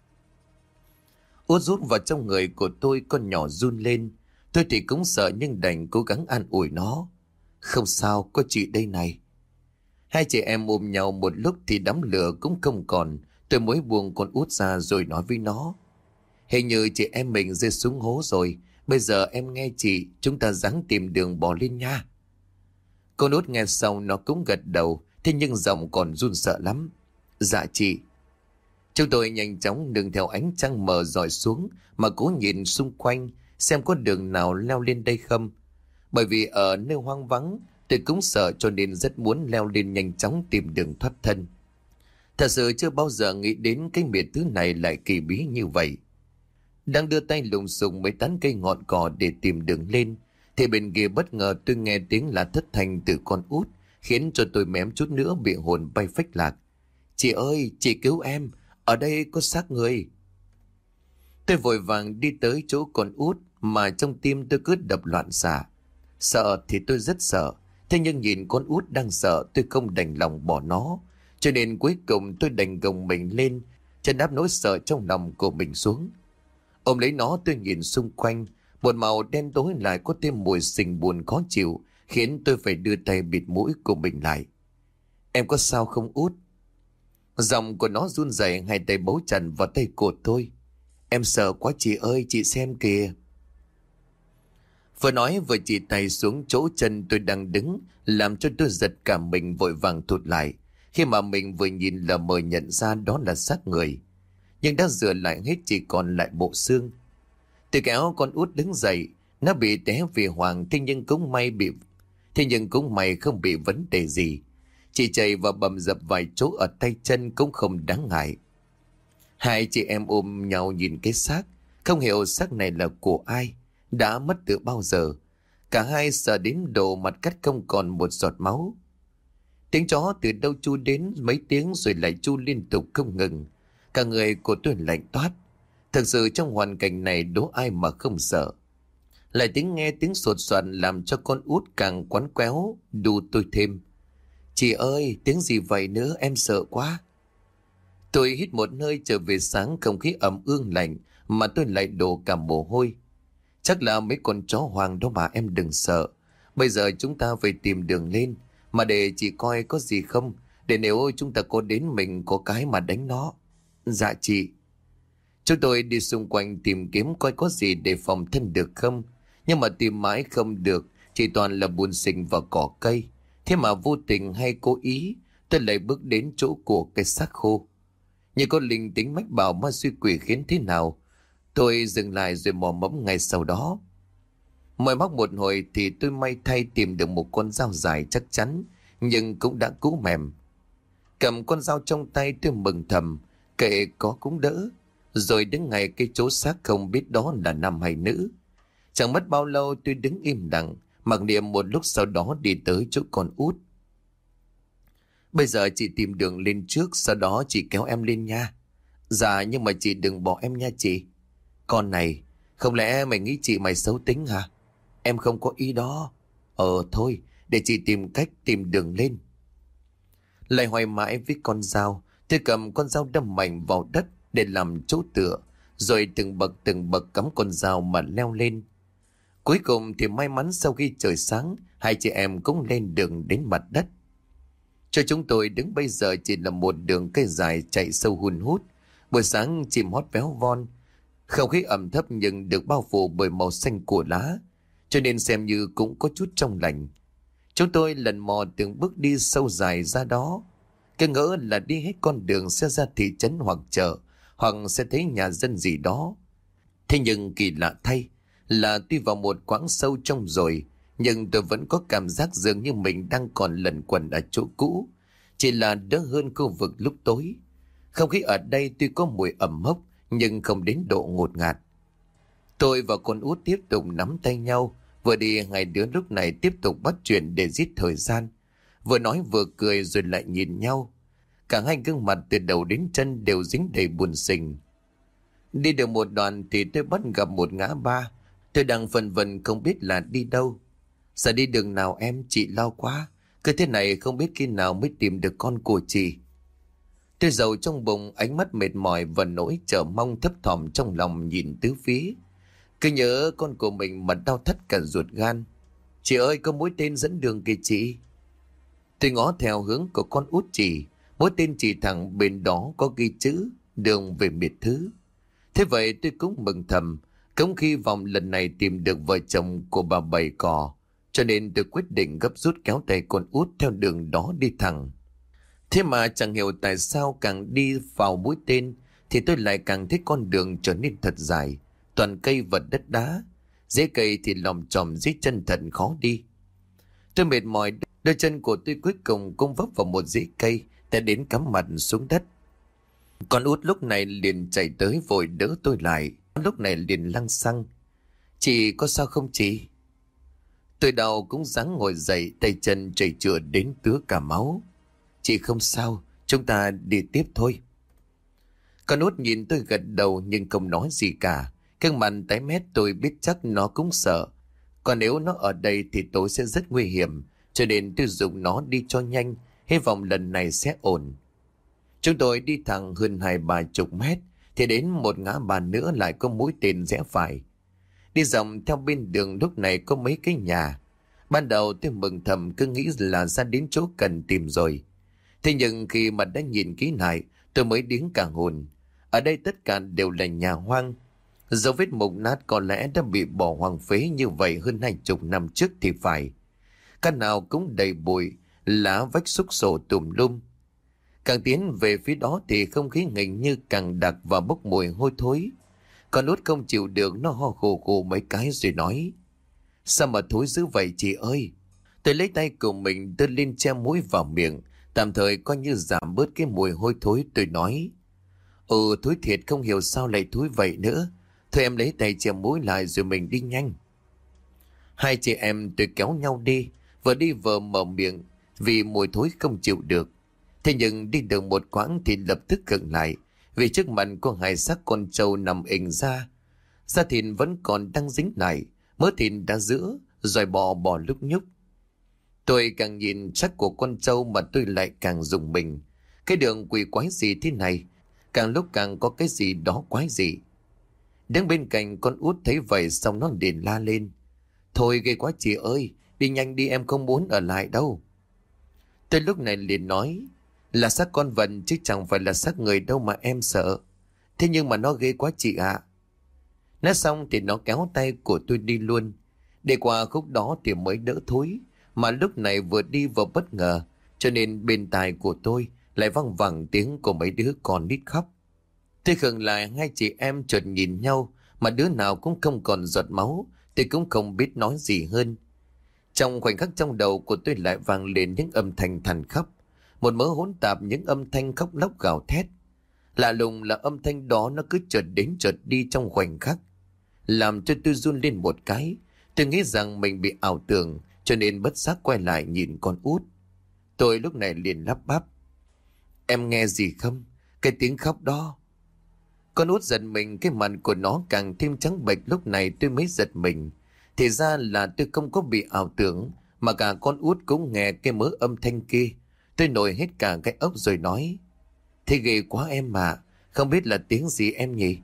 Út rút vào trong người của tôi, con nhỏ run lên. Tôi thì cũng sợ nhưng đành cố gắng an ủi nó. Không sao, có chị đây này. Hai chị em ôm nhau một lúc thì đám lửa cũng không còn. Tôi mới buông con út ra rồi nói với nó. Hình như chị em mình rơi xuống hố rồi. Bây giờ em nghe chị, chúng ta ráng tìm đường bỏ lên nha. Con út nghe xong nó cũng gật đầu, thế nhưng giọng còn run sợ lắm. Dạ chị. Chúng tôi nhanh chóng nương theo ánh trăng mờ dọi xuống mà cố nhìn xung quanh xem có đường nào leo lên đây không. Bởi vì ở nơi hoang vắng, tôi cũng sợ cho nên rất muốn leo lên nhanh chóng tìm đường thoát thân. Thật sự chưa bao giờ nghĩ đến cái miệt thứ này lại kỳ bí như vậy. Đang đưa tay lùng sùng mấy tán cây ngọn cỏ để tìm đường lên, thì bên kia bất ngờ tôi nghe tiếng là thất thanh từ con út, khiến cho tôi mém chút nữa bị hồn bay phách lạc. Chị ơi, chị cứu em, ở đây có xác người. Tôi vội vàng đi tới chỗ con út mà trong tim tôi cứ đập loạn xạ. Sợ thì tôi rất sợ, thế nhưng nhìn con út đang sợ tôi không đành lòng bỏ nó. Cho nên cuối cùng tôi đành gồng mình lên, chân áp nỗi sợ trong lòng của mình xuống. Ôm lấy nó tôi nhìn xung quanh, một màu đen tối lại có thêm mùi sình buồn khó chịu, khiến tôi phải đưa tay bịt mũi của mình lại. Em có sao không út? Giọng của nó run rẩy, hai tay bấu chặt vào tay của tôi. Em sợ quá chị ơi, chị xem kìa. Vừa nói vừa chỉ tay xuống chỗ chân tôi đang đứng, làm cho tôi giật cả mình vội vàng thụt lại, khi mà mình vừa nhìn lờ mờ nhận ra đó là xác người, nhưng đã rửa lại hết chỉ còn lại bộ xương. Tôi kéo con út đứng dậy, nó bị té vì hoàng, thế nhưng cũng may bị thế nhưng cũng may không bị vấn đề gì, chỉ chảy và bầm dập vài chỗ ở tay chân cũng không đáng ngại. Hai chị em ôm nhau nhìn cái xác, không hiểu xác này là của ai, đã mất từ bao giờ. Cả hai sợ đến độ mặt cắt không còn một giọt máu. Tiếng chó từ đâu chu đến mấy tiếng rồi lại chu liên tục không ngừng. Cả người của tôi lạnh toát. Thực sự trong hoàn cảnh này đố ai mà không sợ. Lại tiếng nghe tiếng sột soạt làm cho con út càng quắn quéo, đu tôi thêm. Chị ơi, tiếng gì vậy nữa, em sợ quá. Tôi hít một hơi trở về sáng, không khí ẩm ương lạnh mà tôi lại đổ cả mồ hôi. Chắc là mấy con chó hoang đó mà, em đừng sợ. Bây giờ chúng ta phải tìm đường lên, mà để chị coi có gì không, để nếu chúng ta có đến mình có cái mà đánh nó. Dạ chị. Chúng tôi đi xung quanh tìm kiếm coi có gì để phòng thân được không. Nhưng mà tìm mãi không được, chỉ toàn là bùn xình và cỏ cây. Thế mà vô tình hay cố ý, tôi lại bước đến chỗ của cái xác khô. Như có linh tính mách bảo ma suy quỷ khiến thế nào, tôi dừng lại rồi mò mẫm ngay sau đó. Mời móc một hồi thì tôi may thay tìm được một con dao dài chắc chắn, nhưng cũng đã cũ mềm. Cầm con dao trong tay tôi mừng thầm, kệ có cũng đỡ. Rồi đứng ngay cái chỗ xác không biết đó là nam hay nữ. Chẳng mất bao lâu tôi đứng im lặng, mặc niệm một lúc sau đó đi tới chỗ con út. Bây giờ chị tìm đường lên trước, sau đó chị kéo em lên nha. Dạ nhưng mà chị đừng bỏ em nha chị. Con này, không lẽ mày nghĩ chị mày xấu tính hả? Em không có ý đó. Ờ thôi, để chị tìm cách tìm đường lên. Lại hoài mãi với con dao, tôi cầm con dao đâm mạnh vào đất để làm chỗ tựa, rồi từng bậc từng bậc cắm con dao mà leo lên. Cuối cùng thì may mắn sau khi trời sáng, hai chị em cũng lên đường đến mặt đất. Cho chúng tôi đứng bây giờ chỉ là một đường cây dài chạy sâu hun hút. Buổi sáng chim hót véo von, không khí ẩm thấp nhưng được bao phủ bởi màu xanh của lá, cho nên xem như cũng có chút trong lành. Chúng tôi lần mò từng bước đi sâu dài ra đó, cứ ngỡ là đi hết con đường sẽ ra thị trấn hoặc chợ, hoặc sẽ thấy nhà dân gì đó. Thế nhưng kỳ lạ thay là tuy vào một quãng sâu trong rồi, nhưng tôi vẫn có cảm giác dường như mình đang còn lẩn quẩn ở chỗ cũ, chỉ là đỡ hơn khu vực lúc tối. Không khí ở đây tuy có mùi ẩm mốc nhưng không đến độ ngột ngạt. Tôi và con út tiếp tục nắm tay nhau, vừa đi hai đứa lúc này tiếp tục bắt chuyện để giết thời gian, vừa nói vừa cười rồi lại nhìn nhau. Cả hai gương mặt từ đầu đến chân đều dính đầy buồn xình. Đi được một đoạn thì tôi bắt gặp một ngã ba. Tôi đang phân vân không biết là đi đâu. Giờ đi đường nào em, chị lo quá. Cứ thế này không biết khi nào mới tìm được con của chị. Tôi giàu trong bụng, ánh mắt mệt mỏi và nỗi chờ mong thấp thỏm trong lòng nhìn tứ phía. Cứ nhớ con của mình mà đau thắt cả ruột gan. Chị ơi, có mũi tên dẫn đường kìa chị. Tôi ngó theo hướng của con út chỉ. Mũi tên chỉ thẳng bên đó có ghi chữ đường về miệt thứ. Thế vậy tôi cũng mừng thầm, cũng hy vọng lần này tìm được vợ chồng của bà Bảy Cò, cho nên tôi quyết định gấp rút kéo tay con út theo đường đó đi thẳng. Thế mà chẳng hiểu tại sao càng đi vào mũi tên thì tôi lại càng thấy con đường trở nên thật dài, toàn cây và đất đá, rễ cây thì lòm chòm dưới chân thật khó đi. Tôi mệt mỏi, đôi chân của tôi cuối cùng cũng vấp vào một rễ cây đã đến cắm mặt xuống đất. Con út lúc này liền chạy tới vội đỡ tôi lại, lúc này liền lăng xăng. Chị có sao không chị? Tôi đau cũng ráng ngồi dậy, tay chân chảy chữa đến tứa cả máu. Chị không sao, chúng ta đi tiếp thôi. Con út nhìn tôi gật đầu nhưng không nói gì cả. Căng mặt tái mét, tôi biết chắc nó cũng sợ. Còn nếu nó ở đây thì tôi sẽ rất nguy hiểm, cho nên tôi dùng nó đi cho nhanh, hy vọng lần này sẽ ổn. Chúng tôi đi thẳng hơn hai ba chục mét thì đến một ngã ba nữa lại có mũi tên rẽ phải. Đi dòng theo bên đường lúc này có mấy cái nhà. Ban đầu tôi mừng thầm cứ nghĩ là ra đến chỗ cần tìm rồi. Thế nhưng khi mà đã nhìn kỹ lại tôi mới điếng cả hồn. Ở đây tất cả đều là nhà hoang. Dấu vết mục nát có lẽ đã bị bỏ hoang phế như vậy hơn hai chục năm trước thì phải. Căn nào cũng đầy bụi, lá vách xúc xổ tùm lum. Càng tiến về phía đó thì không khí hình như càng đặc và bốc mùi hôi thối. Con út không chịu được, nó ho khù khù mấy cái rồi nói: Sao mà thối dữ vậy chị ơi? Tôi lấy tay của mình đưa lên che mũi vào miệng, tạm thời coi như giảm bớt cái mùi hôi thối. Tôi nói: Ừ, thối thiệt, không hiểu sao lại thối vậy nữa. Thôi em lấy tay che mũi lại rồi mình đi nhanh. Hai chị em tôi kéo nhau đi, vừa đi vừa mở miệng vì mùi thối không chịu được. Thế nhưng đi được một quãng thì lập tức khựng lại, vì trước mặt có hai xác con trâu nằm ình ra. Da thịt vẫn còn đang dính lại, mớ thịt đã giữa, rồi bò bò lúc nhúc. Tôi càng nhìn sắc của con trâu mà tôi lại càng rùng mình. Cái đường quỷ quái gì thế này, càng lúc càng có cái gì đó quái dị. Đứng bên cạnh con út thấy vậy xong nó liền la lên. Thôi ghê quá chị ơi, đi nhanh đi, em không muốn ở lại đâu. Tôi lúc này liền nói, là xác con vật chứ chẳng phải là xác người đâu mà em sợ. Thế nhưng mà nó ghê quá chị ạ. Nói xong thì nó kéo tay của tôi đi luôn. Để qua khúc đó thì mới đỡ thối. Mà lúc này vừa đi vừa bất ngờ, cho nên bên tai của tôi lại văng vẳng tiếng của mấy đứa con nít khóc. Tôi khựng lại, hai chị em chợt nhìn nhau, mà đứa nào cũng không còn giọt máu, thì cũng không biết nói gì hơn. Trong khoảnh khắc trong đầu của tôi lại vang lên những âm thanh thằn khóc, một mớ hỗn tạp những âm thanh khóc lóc gào thét. Lạ lùng là âm thanh đó nó cứ chợt đến chợt đi trong khoảnh khắc, làm cho tôi run lên một cái. Tôi nghĩ rằng mình bị ảo tưởng, cho nên bất giác quay lại nhìn con út. Tôi lúc này liền lắp bắp, em nghe gì không? Cái tiếng khóc đó. Con út giật mình, cái mặt của nó càng thêm trắng bệch. Lúc này tôi mới giật mình, thì ra là tôi không có bị ảo tưởng, mà cả con út cũng nghe cái mớ âm thanh kia. Tôi nổi hết cả cái ốc rồi nói, thế ghê quá em mà, không biết là tiếng gì em nhỉ?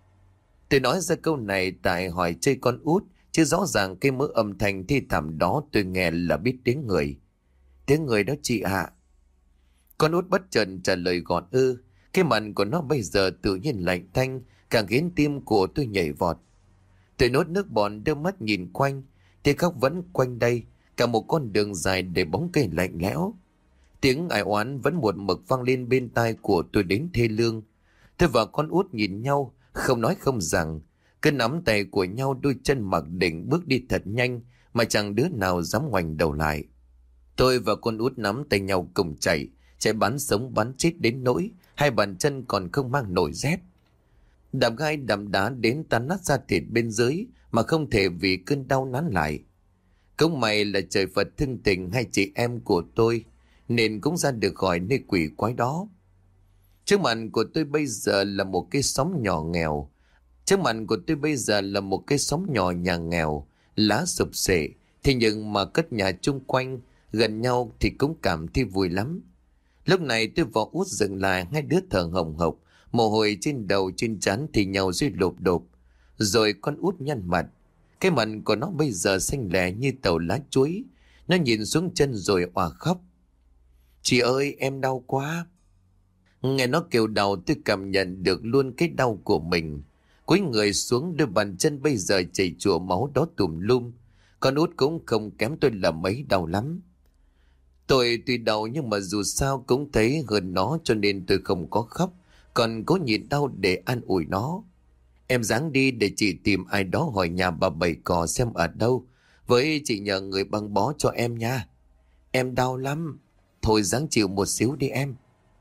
Tôi nói ra câu này tại hỏi chơi con út, chứ rõ ràng cái mớ âm thanh thi thảm đó tôi nghe là biết tiếng người. Tiếng người đó chị ạ. Con út bất chợt trả lời gọn ư. Cái mặt của nó bây giờ tự nhiên lạnh tanh, càng khiến tim của tôi nhảy vọt. Tôi nốt nước bọt, đưa mắt nhìn quanh, tiếng khóc vẫn quanh đây, cả một con đường dài để bóng cây lạnh lẽo. Tiếng ai oán vẫn một mực vang lên bên tai của tôi đến thê lương. Tôi và con út nhìn nhau, không nói không rằng, cứ nắm tay của nhau, đôi chân mặc định bước đi thật nhanh, mà chẳng đứa nào dám ngoảnh đầu lại. Tôi và con út nắm tay nhau cùng chạy, chạy bắn sống bắn chết đến nỗi hai bàn chân còn không mang nổi dép. Đạp gai đạp đá đến tan nát da thịt bên dưới, mà không thể vì cơn đau nán lại. Cũng may là trời Phật thương tình hai chị em của tôi, nên cũng ra được khỏi nơi quỷ quái đó. Trước mặt của tôi bây giờ là một cái xóm nhỏ nghèo. Trước mặt của tôi bây giờ là một cái xóm nhỏ nhà nghèo, lá sụp xệ, thế nhưng mà cất nhà chung quanh gần nhau thì cũng cảm thấy vui lắm. Lúc này tôi và út dừng lại, hai đứa thở hồng hộc, mồ hôi trên đầu trên trán thì nhau rơi lộp đột. Rồi con út nhăn mặt, cái mặt của nó bây giờ xanh lè như tàu lá chuối. Nó nhìn xuống chân rồi òa khóc. Chị ơi, em đau quá. Nghe nó kêu đau, tôi cảm nhận được luôn cái đau của mình. Cúi người xuống, đôi bàn chân bây giờ chảy chùa máu đó tùm lum. Con út cũng không kém tôi là mấy, đau lắm. Tôi tuy đau nhưng mà dù sao cũng thấy hơn nó, cho nên tôi không có khóc, còn cố nhịn đau để an ủi nó. Em ráng đi để chị tìm ai đó hỏi nhà bà Bảy Cò xem ở đâu, với chị nhờ người băng bó cho em nha. Em đau lắm, thôi ráng chịu một xíu đi em.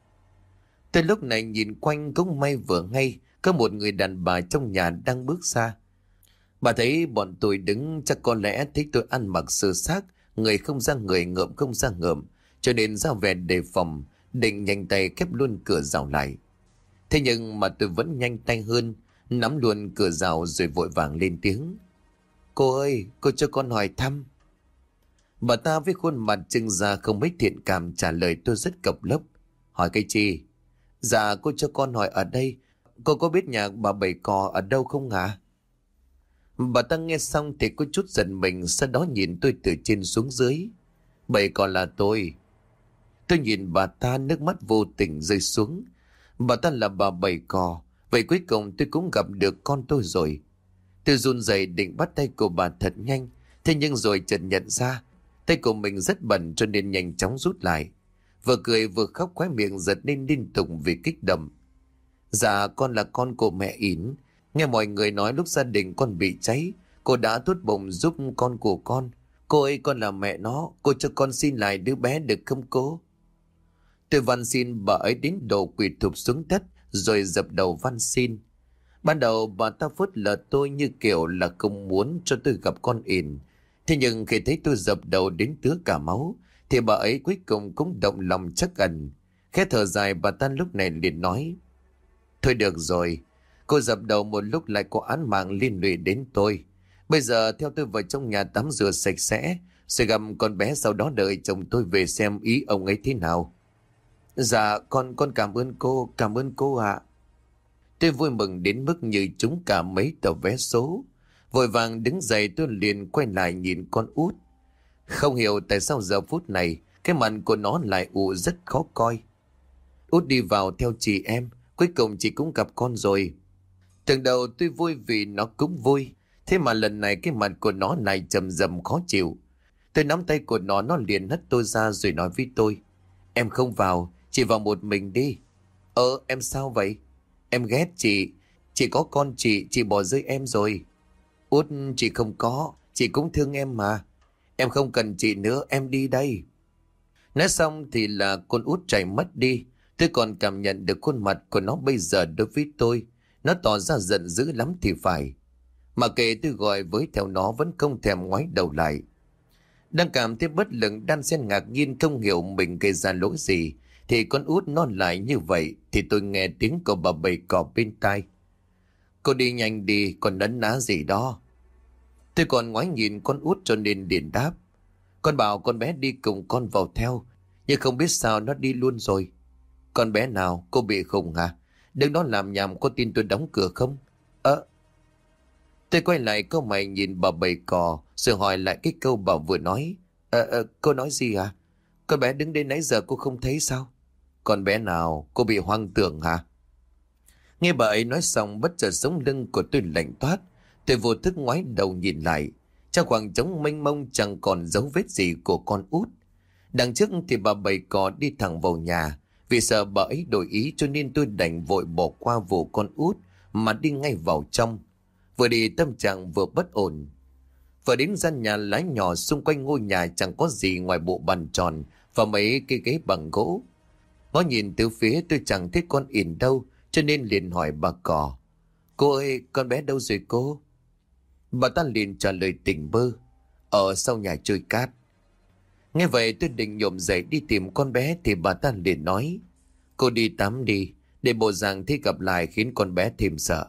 Tôi lúc này nhìn quanh cũng may vừa ngay có một người đàn bà trong nhà đang bước xa. Bà thấy bọn tôi đứng chắc có lẽ thấy tôi ăn mặc sơ xác, người không ra người, ngợm không ra ngợm, cho nên ra vẻ đề phòng, định nhanh tay khép luôn cửa rào lại. Thế nhưng mà tôi vẫn nhanh tay hơn, nắm luôn cửa rào rồi vội vàng lên tiếng. Cô ơi, cô cho con hỏi thăm. Bà ta với khuôn mặt trưng ra không mấy thiện cảm trả lời tôi rất cộc lốc. Hỏi cái chi? Dạ cô cho con hỏi ở đây, cô có biết nhà bà Bảy Cò ở đâu không hả? Bà ta nghe xong thì có chút giận mình, sau đó nhìn tôi từ trên xuống dưới. Bảy Cò là tôi. Tôi nhìn bà ta, nước mắt vô tình rơi xuống. Bà ta là bà Bảy Cò, vậy cuối cùng tôi cũng gặp được con tôi rồi. Tôi run rẩy định bắt tay của bà thật nhanh, thế nhưng rồi chợt nhận ra tay của mình rất bẩn, cho nên nhanh chóng rút lại. Vừa cười vừa khóc, khóe miệng giật lên liên tục vì kích động. Dạ con là con của mẹ Yến. Nghe mọi người nói lúc gia đình con bị cháy, cô đã tốt bụng giúp con của con. Cô ơi, con là mẹ nó, cô cho con xin lại đứa bé được không cô? Tôi van xin bà ấy đến độ quỳ thụp xuống đất rồi dập đầu van xin. Ban đầu bà ta phớt lờ tôi như kiểu là không muốn cho tôi gặp con Yến. Thế nhưng khi thấy tôi dập đầu đến tứa cả máu thì bà ấy cuối cùng cũng động lòng chắc ẩn. Khẽ thở dài, bà ta lúc này liền nói: Thôi được rồi, cô dập đầu một lúc lại có án mạng liên lụy đến tôi. Bây giờ theo tôi vào trong nhà tắm rửa sạch sẽ, rồi gặp con bé, sau đó đợi chồng tôi về xem ý ông ấy thế nào. Dạ con con cảm ơn cô, cảm ơn cô ạ. Tôi vui mừng đến mức như trúng cả mấy tờ vé số. Vội vàng đứng dậy tôi liền quay lại nhìn con út. Không hiểu tại sao giờ phút này cái mặt của nó lại ủ rất khó coi. Út đi vào theo chị em, cuối cùng chị cũng gặp con rồi. Từng đầu tôi vui vì nó cũng vui, thế mà lần này cái mặt của nó lại trầm rầm khó chịu. Tôi nắm tay của nó, nó liền hất tôi ra rồi nói với tôi: Em không vào, chị vào một mình đi. Ờ em sao vậy? Em ghét chị, chị có con chị, chị bỏ rơi em rồi. Út, chị không có, chị cũng thương em mà. Em không cần chị nữa, em đi đây. Nói xong thì là con út chạy mất đi. Tôi còn cảm nhận được khuôn mặt của nó bây giờ đối với tôi. Nó tỏ ra giận dữ lắm thì phải. Mà kệ tôi gọi với theo nó vẫn không thèm ngoái đầu lại. Đang cảm thấy bất lực, đan xen ngạc nhiên không hiểu mình gây ra lỗi gì, thì con út nó lại như vậy. Thì tôi nghe tiếng của bà bầy cỏ bên tai: Cô đi nhanh đi, còn nấn ná gì đó. Tôi còn ngoái nhìn con út cho nên điền đáp: Con bảo con bé đi cùng con vào theo, nhưng không biết sao nó đi luôn rồi. Con bé nào, cô bị khùng hả? Đừng đó làm nhảm, có tin tôi đóng cửa không? Ơ Tôi quay lại câu mày nhìn bà bầy cò, rồi hỏi lại cái câu bà vừa nói. Ờ, ờ, cô nói gì hả? Con bé đứng đến nãy giờ cô không thấy sao? Con bé nào, cô bị hoang tưởng hả? Nghe bà ấy nói xong, bất chợt sống lưng của tôi lạnh toát. Tôi vô thức ngoái đầu nhìn lại. Trong khoảng trống mênh mông chẳng còn dấu vết gì của con út. Đằng trước thì bà bầy cò đi thẳng vào nhà. Vì sợ bà ấy đổi ý cho nên tôi đành vội bỏ qua vụ con út mà đi ngay vào trong. Vừa đi tâm trạng vừa bất ổn. Vừa đến gian nhà lá nhỏ, xung quanh ngôi nhà chẳng có gì ngoài bộ bàn tròn và mấy cái ghế bằng gỗ. Ngó nhìn từ phía tôi chẳng thấy con ỉn đâu, cho nên liền hỏi bà cò: Cô ơi, con bé đâu rồi cô? Bà ta liền trả lời tỉnh bơ: Ở sau nhà chơi cát. Nghe vậy tôi định nhổm dậy đi tìm con bé thì bà ta liền nói: Cô đi tắm đi, để bộ dạng thi gặp lại khiến con bé thêm sợ.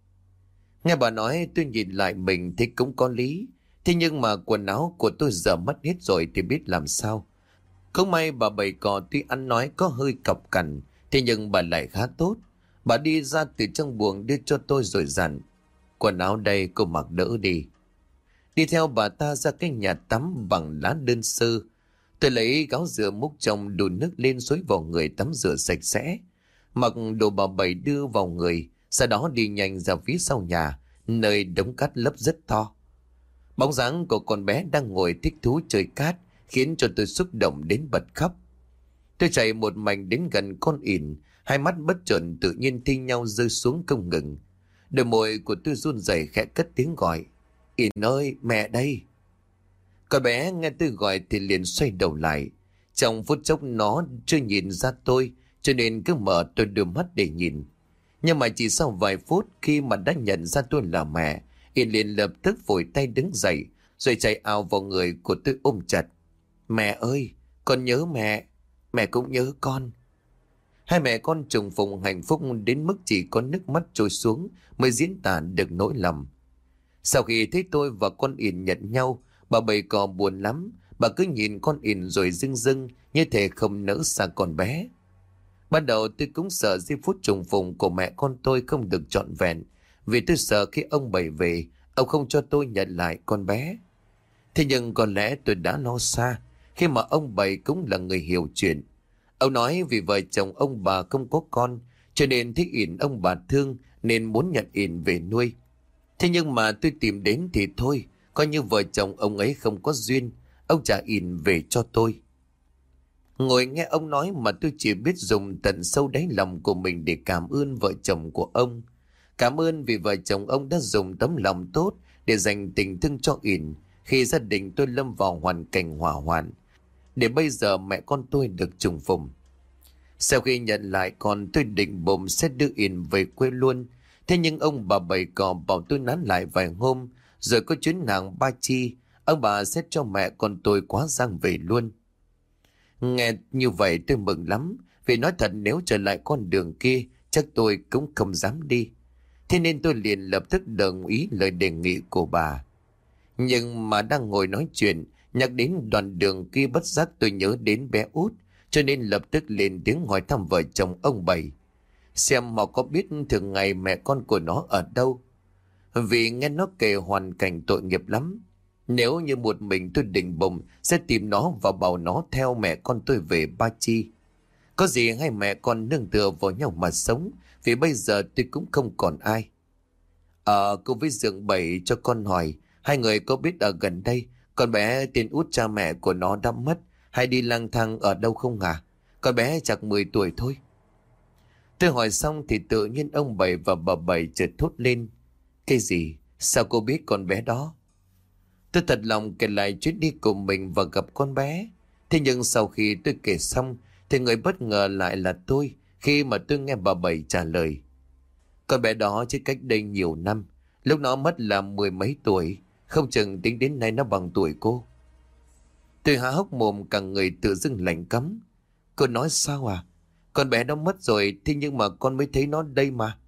Nghe bà nói tôi nhìn lại mình thì cũng có lý. Thế nhưng mà quần áo của tôi giờ mất hết rồi thì biết làm sao. Không may bà bầy cò tuy ăn nói có hơi cọc cằn, thế nhưng bà lại khá tốt. Bà đi ra từ trong buồng đưa cho tôi rồi dặn: Quần áo đây cô mặc đỡ đi. Đi theo bà ta ra cái nhà tắm bằng lá đơn sơ. Tôi lấy gáo rửa múc trong đun nước lên xối vào người tắm rửa sạch sẽ. Mặc đồ bà bầy đưa vào người, sau đó đi nhanh ra phía sau nhà, nơi đống cát lấp rất to. Bóng dáng của con bé đang ngồi thích thú chơi cát khiến cho tôi xúc động đến bật khóc. Tôi chạy một mạch đến gần con ỉn, hai mắt bất chợt tự nhiên thi nhau rơi xuống không ngừng. Đôi môi của tôi run rẩy khẽ cất tiếng gọi: Ỉn ơi, mẹ đây. Con bé nghe tôi gọi thì liền xoay đầu lại. Trong phút chốc nó chưa nhìn ra tôi, cho nên cứ mở tôi đưa mắt để nhìn. Nhưng mà chỉ sau vài phút, khi mà đã nhận ra tôi là mẹ, Ỉn liền lập tức vội tay đứng dậy, rồi chạy ào vào người của tôi ôm chặt: Mẹ ơi, con nhớ mẹ, mẹ cũng nhớ con. Hai mẹ con trùng phùng hạnh phúc đến mức chỉ có nước mắt trôi xuống mới diễn tả được nỗi lòng. Sau khi thấy tôi và con ỉn nhận nhau, bà bầy cò buồn lắm. Bà cứ nhìn con ỉn rồi rưng rưng như thể không nỡ xa con bé. Ban đầu tôi cũng sợ giây phút trùng phùng của mẹ con tôi không được trọn vẹn, vì tôi sợ khi ông bảy về, ông không cho tôi nhận lại con bé. Thế nhưng có lẽ tôi đã lo xa khi mà ông bảy cũng là người hiểu chuyện. Ông nói vì vợ chồng ông bà không có con, cho nên thích ỉn ông bà thương nên muốn nhận ỉn về nuôi. Thế nhưng mà tôi tìm đến thì thôi, coi như vợ chồng ông ấy không có duyên, ông trả ỉn về cho tôi. Ngồi nghe ông nói mà tôi chỉ biết dùng tận sâu đáy lòng của mình để cảm ơn vợ chồng của ông. Cảm ơn vì vợ chồng ông đã dùng tấm lòng tốt để dành tình thương cho ỉn khi gia đình tôi lâm vào hoàn cảnh hỏa hoạn, để bây giờ mẹ con tôi được trùng phùng. Sau khi nhận lại con, tôi định bụng sẽ đưa ỉn về quê luôn. Thế nhưng ông bà bầy cò bảo tôi nán lại vài hôm, rồi có chuyến hàng Ba Chi, ông bà sẽ cho mẹ con tôi quá giang về luôn. Nghe như vậy tôi mừng lắm, vì nói thật nếu trở lại con đường kia, chắc tôi cũng không dám đi. Thế nên tôi liền lập tức đồng ý lời đề nghị của bà. Nhưng mà đang ngồi nói chuyện, nhắc đến đoạn đường kia bất giác tôi nhớ đến bé út, cho nên lập tức lên tiếng hỏi thăm vợ chồng ông Bảy, xem họ có biết thường ngày mẹ con của nó ở đâu. Vì nghe nó kể hoàn cảnh tội nghiệp lắm. Nếu như một mình tôi định bụng sẽ tìm nó và bảo nó theo mẹ con tôi về Ba Chi. Có gì hai mẹ con nương tựa vào nhau mà sống, vì bây giờ tôi cũng không còn ai. Ờ, cô với Dượng Bảy cho con hỏi, hai người có biết ở gần đây con bé tên út cha mẹ của nó đã mất hay đi lang thang ở đâu không hả? Con bé chắc mười tuổi thôi. Tôi hỏi xong thì tự nhiên ông Bảy và bà Bảy chợt thốt lên. Cái gì? Sao cô biết con bé đó? Tôi thật lòng kể lại chuyến đi của mình và gặp con bé. Thế nhưng sau khi tôi kể xong thì người bất ngờ lại là tôi, khi mà tôi nghe bà Bảy trả lời. Con bé đó chết cách đây nhiều năm. Lúc nó mất là mười mấy tuổi, không chừng tính đến nay nó bằng tuổi cô. Tôi há hốc mồm, cả người tự dưng lạnh cấm. Cô nói sao à? Con bé đó mất rồi, thế nhưng mà con mới thấy nó đây mà.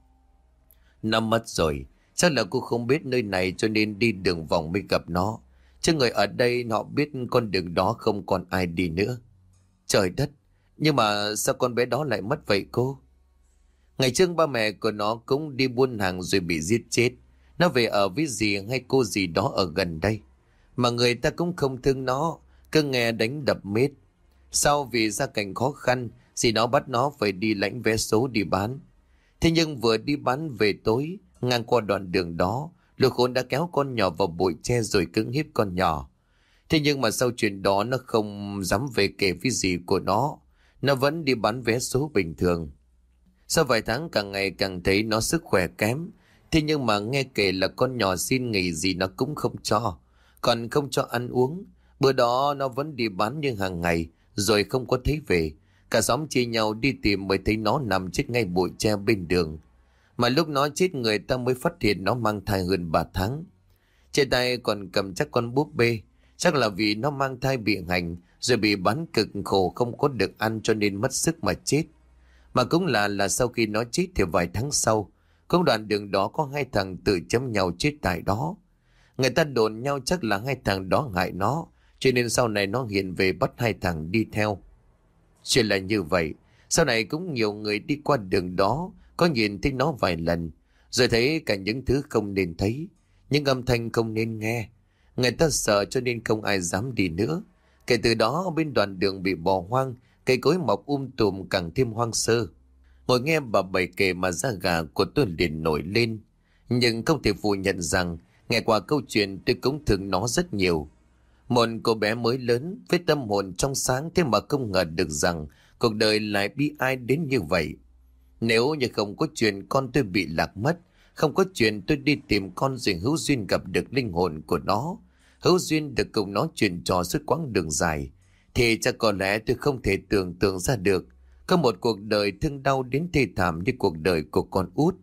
Nó mất rồi, chắc là cô không biết nơi này cho nên đi đường vòng mới gặp nó. Chứ người ở đây họ biết con đường đó không còn ai đi nữa. Trời đất, nhưng mà sao con bé đó lại mất vậy cô? Ngày trước ba mẹ của nó cũng đi buôn hàng rồi bị giết chết. Nó về ở với dì hay cô gì đó ở gần đây. Mà người ta cũng không thương nó, cứ nghe đánh đập mết. Sau vì gia cảnh khó khăn, dì nó bắt nó phải đi lãnh vé số đi bán. Thế nhưng vừa đi bán về tối, ngang qua đoạn đường đó, lũ khốn đã kéo con nhỏ vào bụi tre rồi cưỡng hiếp con nhỏ. Thế nhưng mà sau chuyện đó nó không dám về kể với dì của nó. Nó vẫn đi bán vé số bình thường. Sau vài tháng càng ngày càng thấy nó sức khỏe kém. Thế nhưng mà nghe kể là con nhỏ xin nghỉ gì nó cũng không cho. Còn không cho ăn uống. Bữa đó nó vẫn đi bán như hàng ngày, rồi không có thấy về. Cả xóm chia nhau đi tìm mới thấy nó nằm chết ngay bụi tre bên đường. Mà lúc nó chết người ta mới phát hiện nó mang thai hơn ba tháng. Trên tay còn cầm chắc con búp bê. Chắc là vì nó mang thai bị hành, rồi bị bán cực khổ không có được ăn cho nên mất sức mà chết. Mà cũng là là sau khi nó chết thì vài tháng sau, công đoạn đường đó có hai thằng tự chém nhau chết tại đó. Người ta đồn nhau chắc là hai thằng đó hại nó, cho nên sau này nó hiện về bắt hai thằng đi theo. Chuyện là như vậy, sau này cũng nhiều người đi qua đường đó, có nhìn thấy nó vài lần, rồi thấy cả những thứ không nên thấy, những âm thanh không nên nghe. Người ta sợ cho nên không ai dám đi nữa. Kể từ đó bên đoạn đường bị bỏ hoang, cây cối mọc um tùm càng thêm hoang sơ. Ngồi nghe bà Bảy kể mà da gà của tôi liền nổi lên. Nhưng không thể phủ nhận rằng nghe qua câu chuyện tôi cũng thương nó rất nhiều. Một cô bé mới lớn với tâm hồn trong sáng, thế mà không ngờ được rằng cuộc đời lại bi ai đến như vậy. Nếu như không có chuyện con tôi bị lạc mất, không có chuyện tôi đi tìm con rồi hữu duyên gặp được linh hồn của nó, hữu duyên được cùng nó chuyện trò suốt quãng đường dài, thì chắc có lẽ tôi không thể tưởng tượng ra được có một cuộc đời thương đau đến thê thảm như cuộc đời của con út.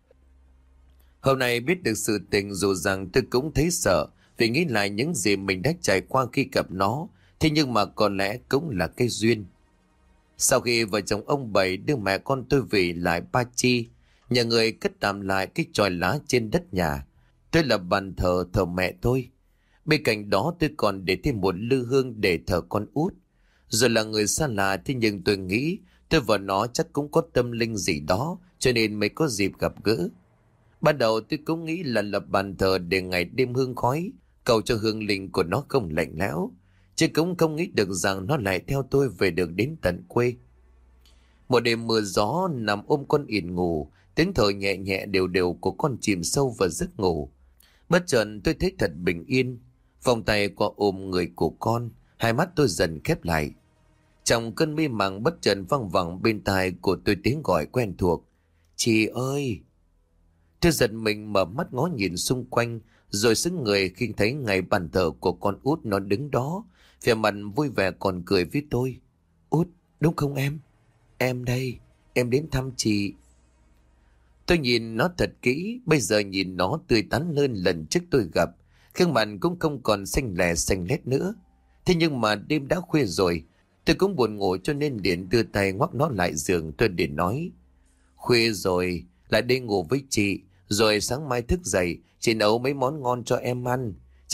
Hôm nay biết được sự tình, dù rằng tôi cũng thấy sợ vì nghĩ lại những gì mình đã trải qua khi gặp nó, thế nhưng mà có lẽ cũng là cái duyên. Sau khi vợ chồng ông Bảy đưa mẹ con tôi về lại Ba Chi, nhà người cất tạm lại cái chòi lá trên đất nhà, tôi lập bàn thờ thờ mẹ tôi. Bên cạnh đó tôi còn để thêm một lư hương để thờ con út. Rồi là người xa lạ, thế nhưng tôi nghĩ tôi và nó chắc cũng có tâm linh gì đó, cho nên mới có dịp gặp gỡ. Ban đầu tôi cũng nghĩ là lập bàn thờ để ngày đêm hương khói, cầu cho hương linh của nó không lạnh lẽo, chứ cũng không nghĩ được rằng nó lại theo tôi về được đến tận quê. Một đêm mưa gió, nằm ôm con ỉn ngủ, tiếng thở nhẹ nhẹ đều đều của con chìm sâu vào giấc ngủ. Bất chợt tôi thấy thật bình yên, vòng tay qua ôm người của con, hai mắt tôi dần khép lại. Trong cơn mê màng bất chợt vang vẳng bên tai của tôi tiếng gọi quen thuộc. Chị ơi! Tôi giật mình mở mắt ngó nhìn xung quanh, rồi sững người khi thấy ngay bàn thờ của con út nó đứng đó, vẻ mặt vui vẻ còn cười với tôi. Út, đúng không em? Em đây, em đến thăm chị. Tôi nhìn nó thật kỹ, bây giờ nhìn nó tươi tắn hơn lần trước tôi gặp, gương mặt cũng không còn xanh lè xanh lét nữa. Thế nhưng mà đêm đã khuya rồi, tôi cũng buồn ngủ cho nên điện đưa tay ngoắc nó lại giường. Tôi điện nói: Khuya rồi, lại đây ngủ với chị, rồi sáng mai thức dậy chị nấu mấy món ngon cho em ăn.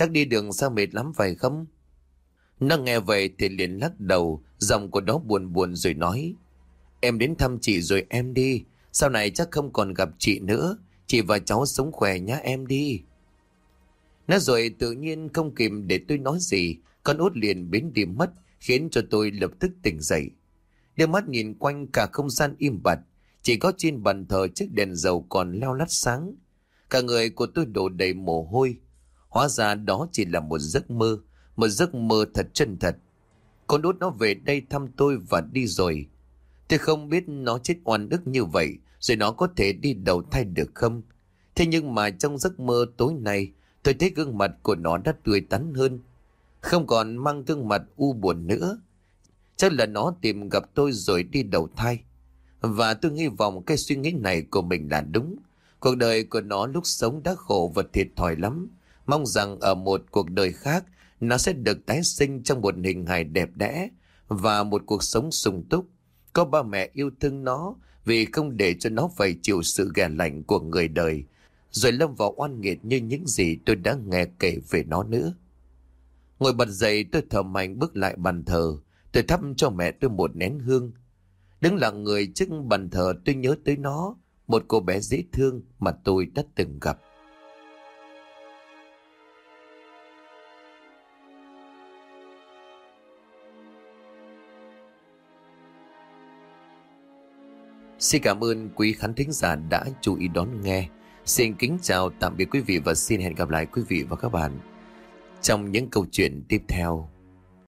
Chắc đi đường xa mệt lắm phải không? Nó nghe vậy thì liền lắc đầu, giọng của nó buồn buồn rồi nói: Em đến thăm chị rồi em đi, sau này chắc không còn gặp chị nữa. Chị và cháu sống khỏe nhá em đi. Nói rồi tự nhiên không kịp để tôi nói gì, con út liền biến đi mất, khiến cho tôi lập tức tỉnh dậy. Đưa mắt nhìn quanh cả không gian im bặt, chỉ có trên bàn thờ chiếc đèn dầu còn leo lắt sáng. Cả người của tôi đổ đầy mồ hôi. Hóa ra đó chỉ là một giấc mơ, một giấc mơ thật chân thật. Con út nó về đây thăm tôi và đi rồi. Tôi không biết nó chết oan ức như vậy rồi nó có thể đi đầu thai được không. Thế nhưng mà trong giấc mơ tối nay, tôi thấy gương mặt của nó đã tươi tắn hơn, không còn mang gương mặt u buồn nữa. Chắc là nó tìm gặp tôi rồi đi đầu thai. Và tôi hy vọng cái suy nghĩ này của mình là đúng. Cuộc đời của nó lúc sống đã khổ và thiệt thòi lắm. Mong rằng ở một cuộc đời khác, nó sẽ được tái sinh trong một hình hài đẹp đẽ và một cuộc sống sung túc. Có ba mẹ yêu thương nó vì không để cho nó phải chịu sự ghẻ lạnh của người đời, rồi lâm vào oan nghiệt như những gì tôi đã nghe kể về nó nữa. Ngồi bật dậy, tôi thở mạnh bước lại bàn thờ. Tôi thắp cho mẹ tôi một nén hương. Đứng lặng người trước bàn thờ, tôi nhớ tới nó, một cô bé dễ thương mà tôi đã từng gặp. Xin cảm ơn quý khán thính giả đã chú ý đón nghe. Xin kính chào tạm biệt quý vị và xin hẹn gặp lại quý vị và các bạn trong những câu chuyện tiếp theo.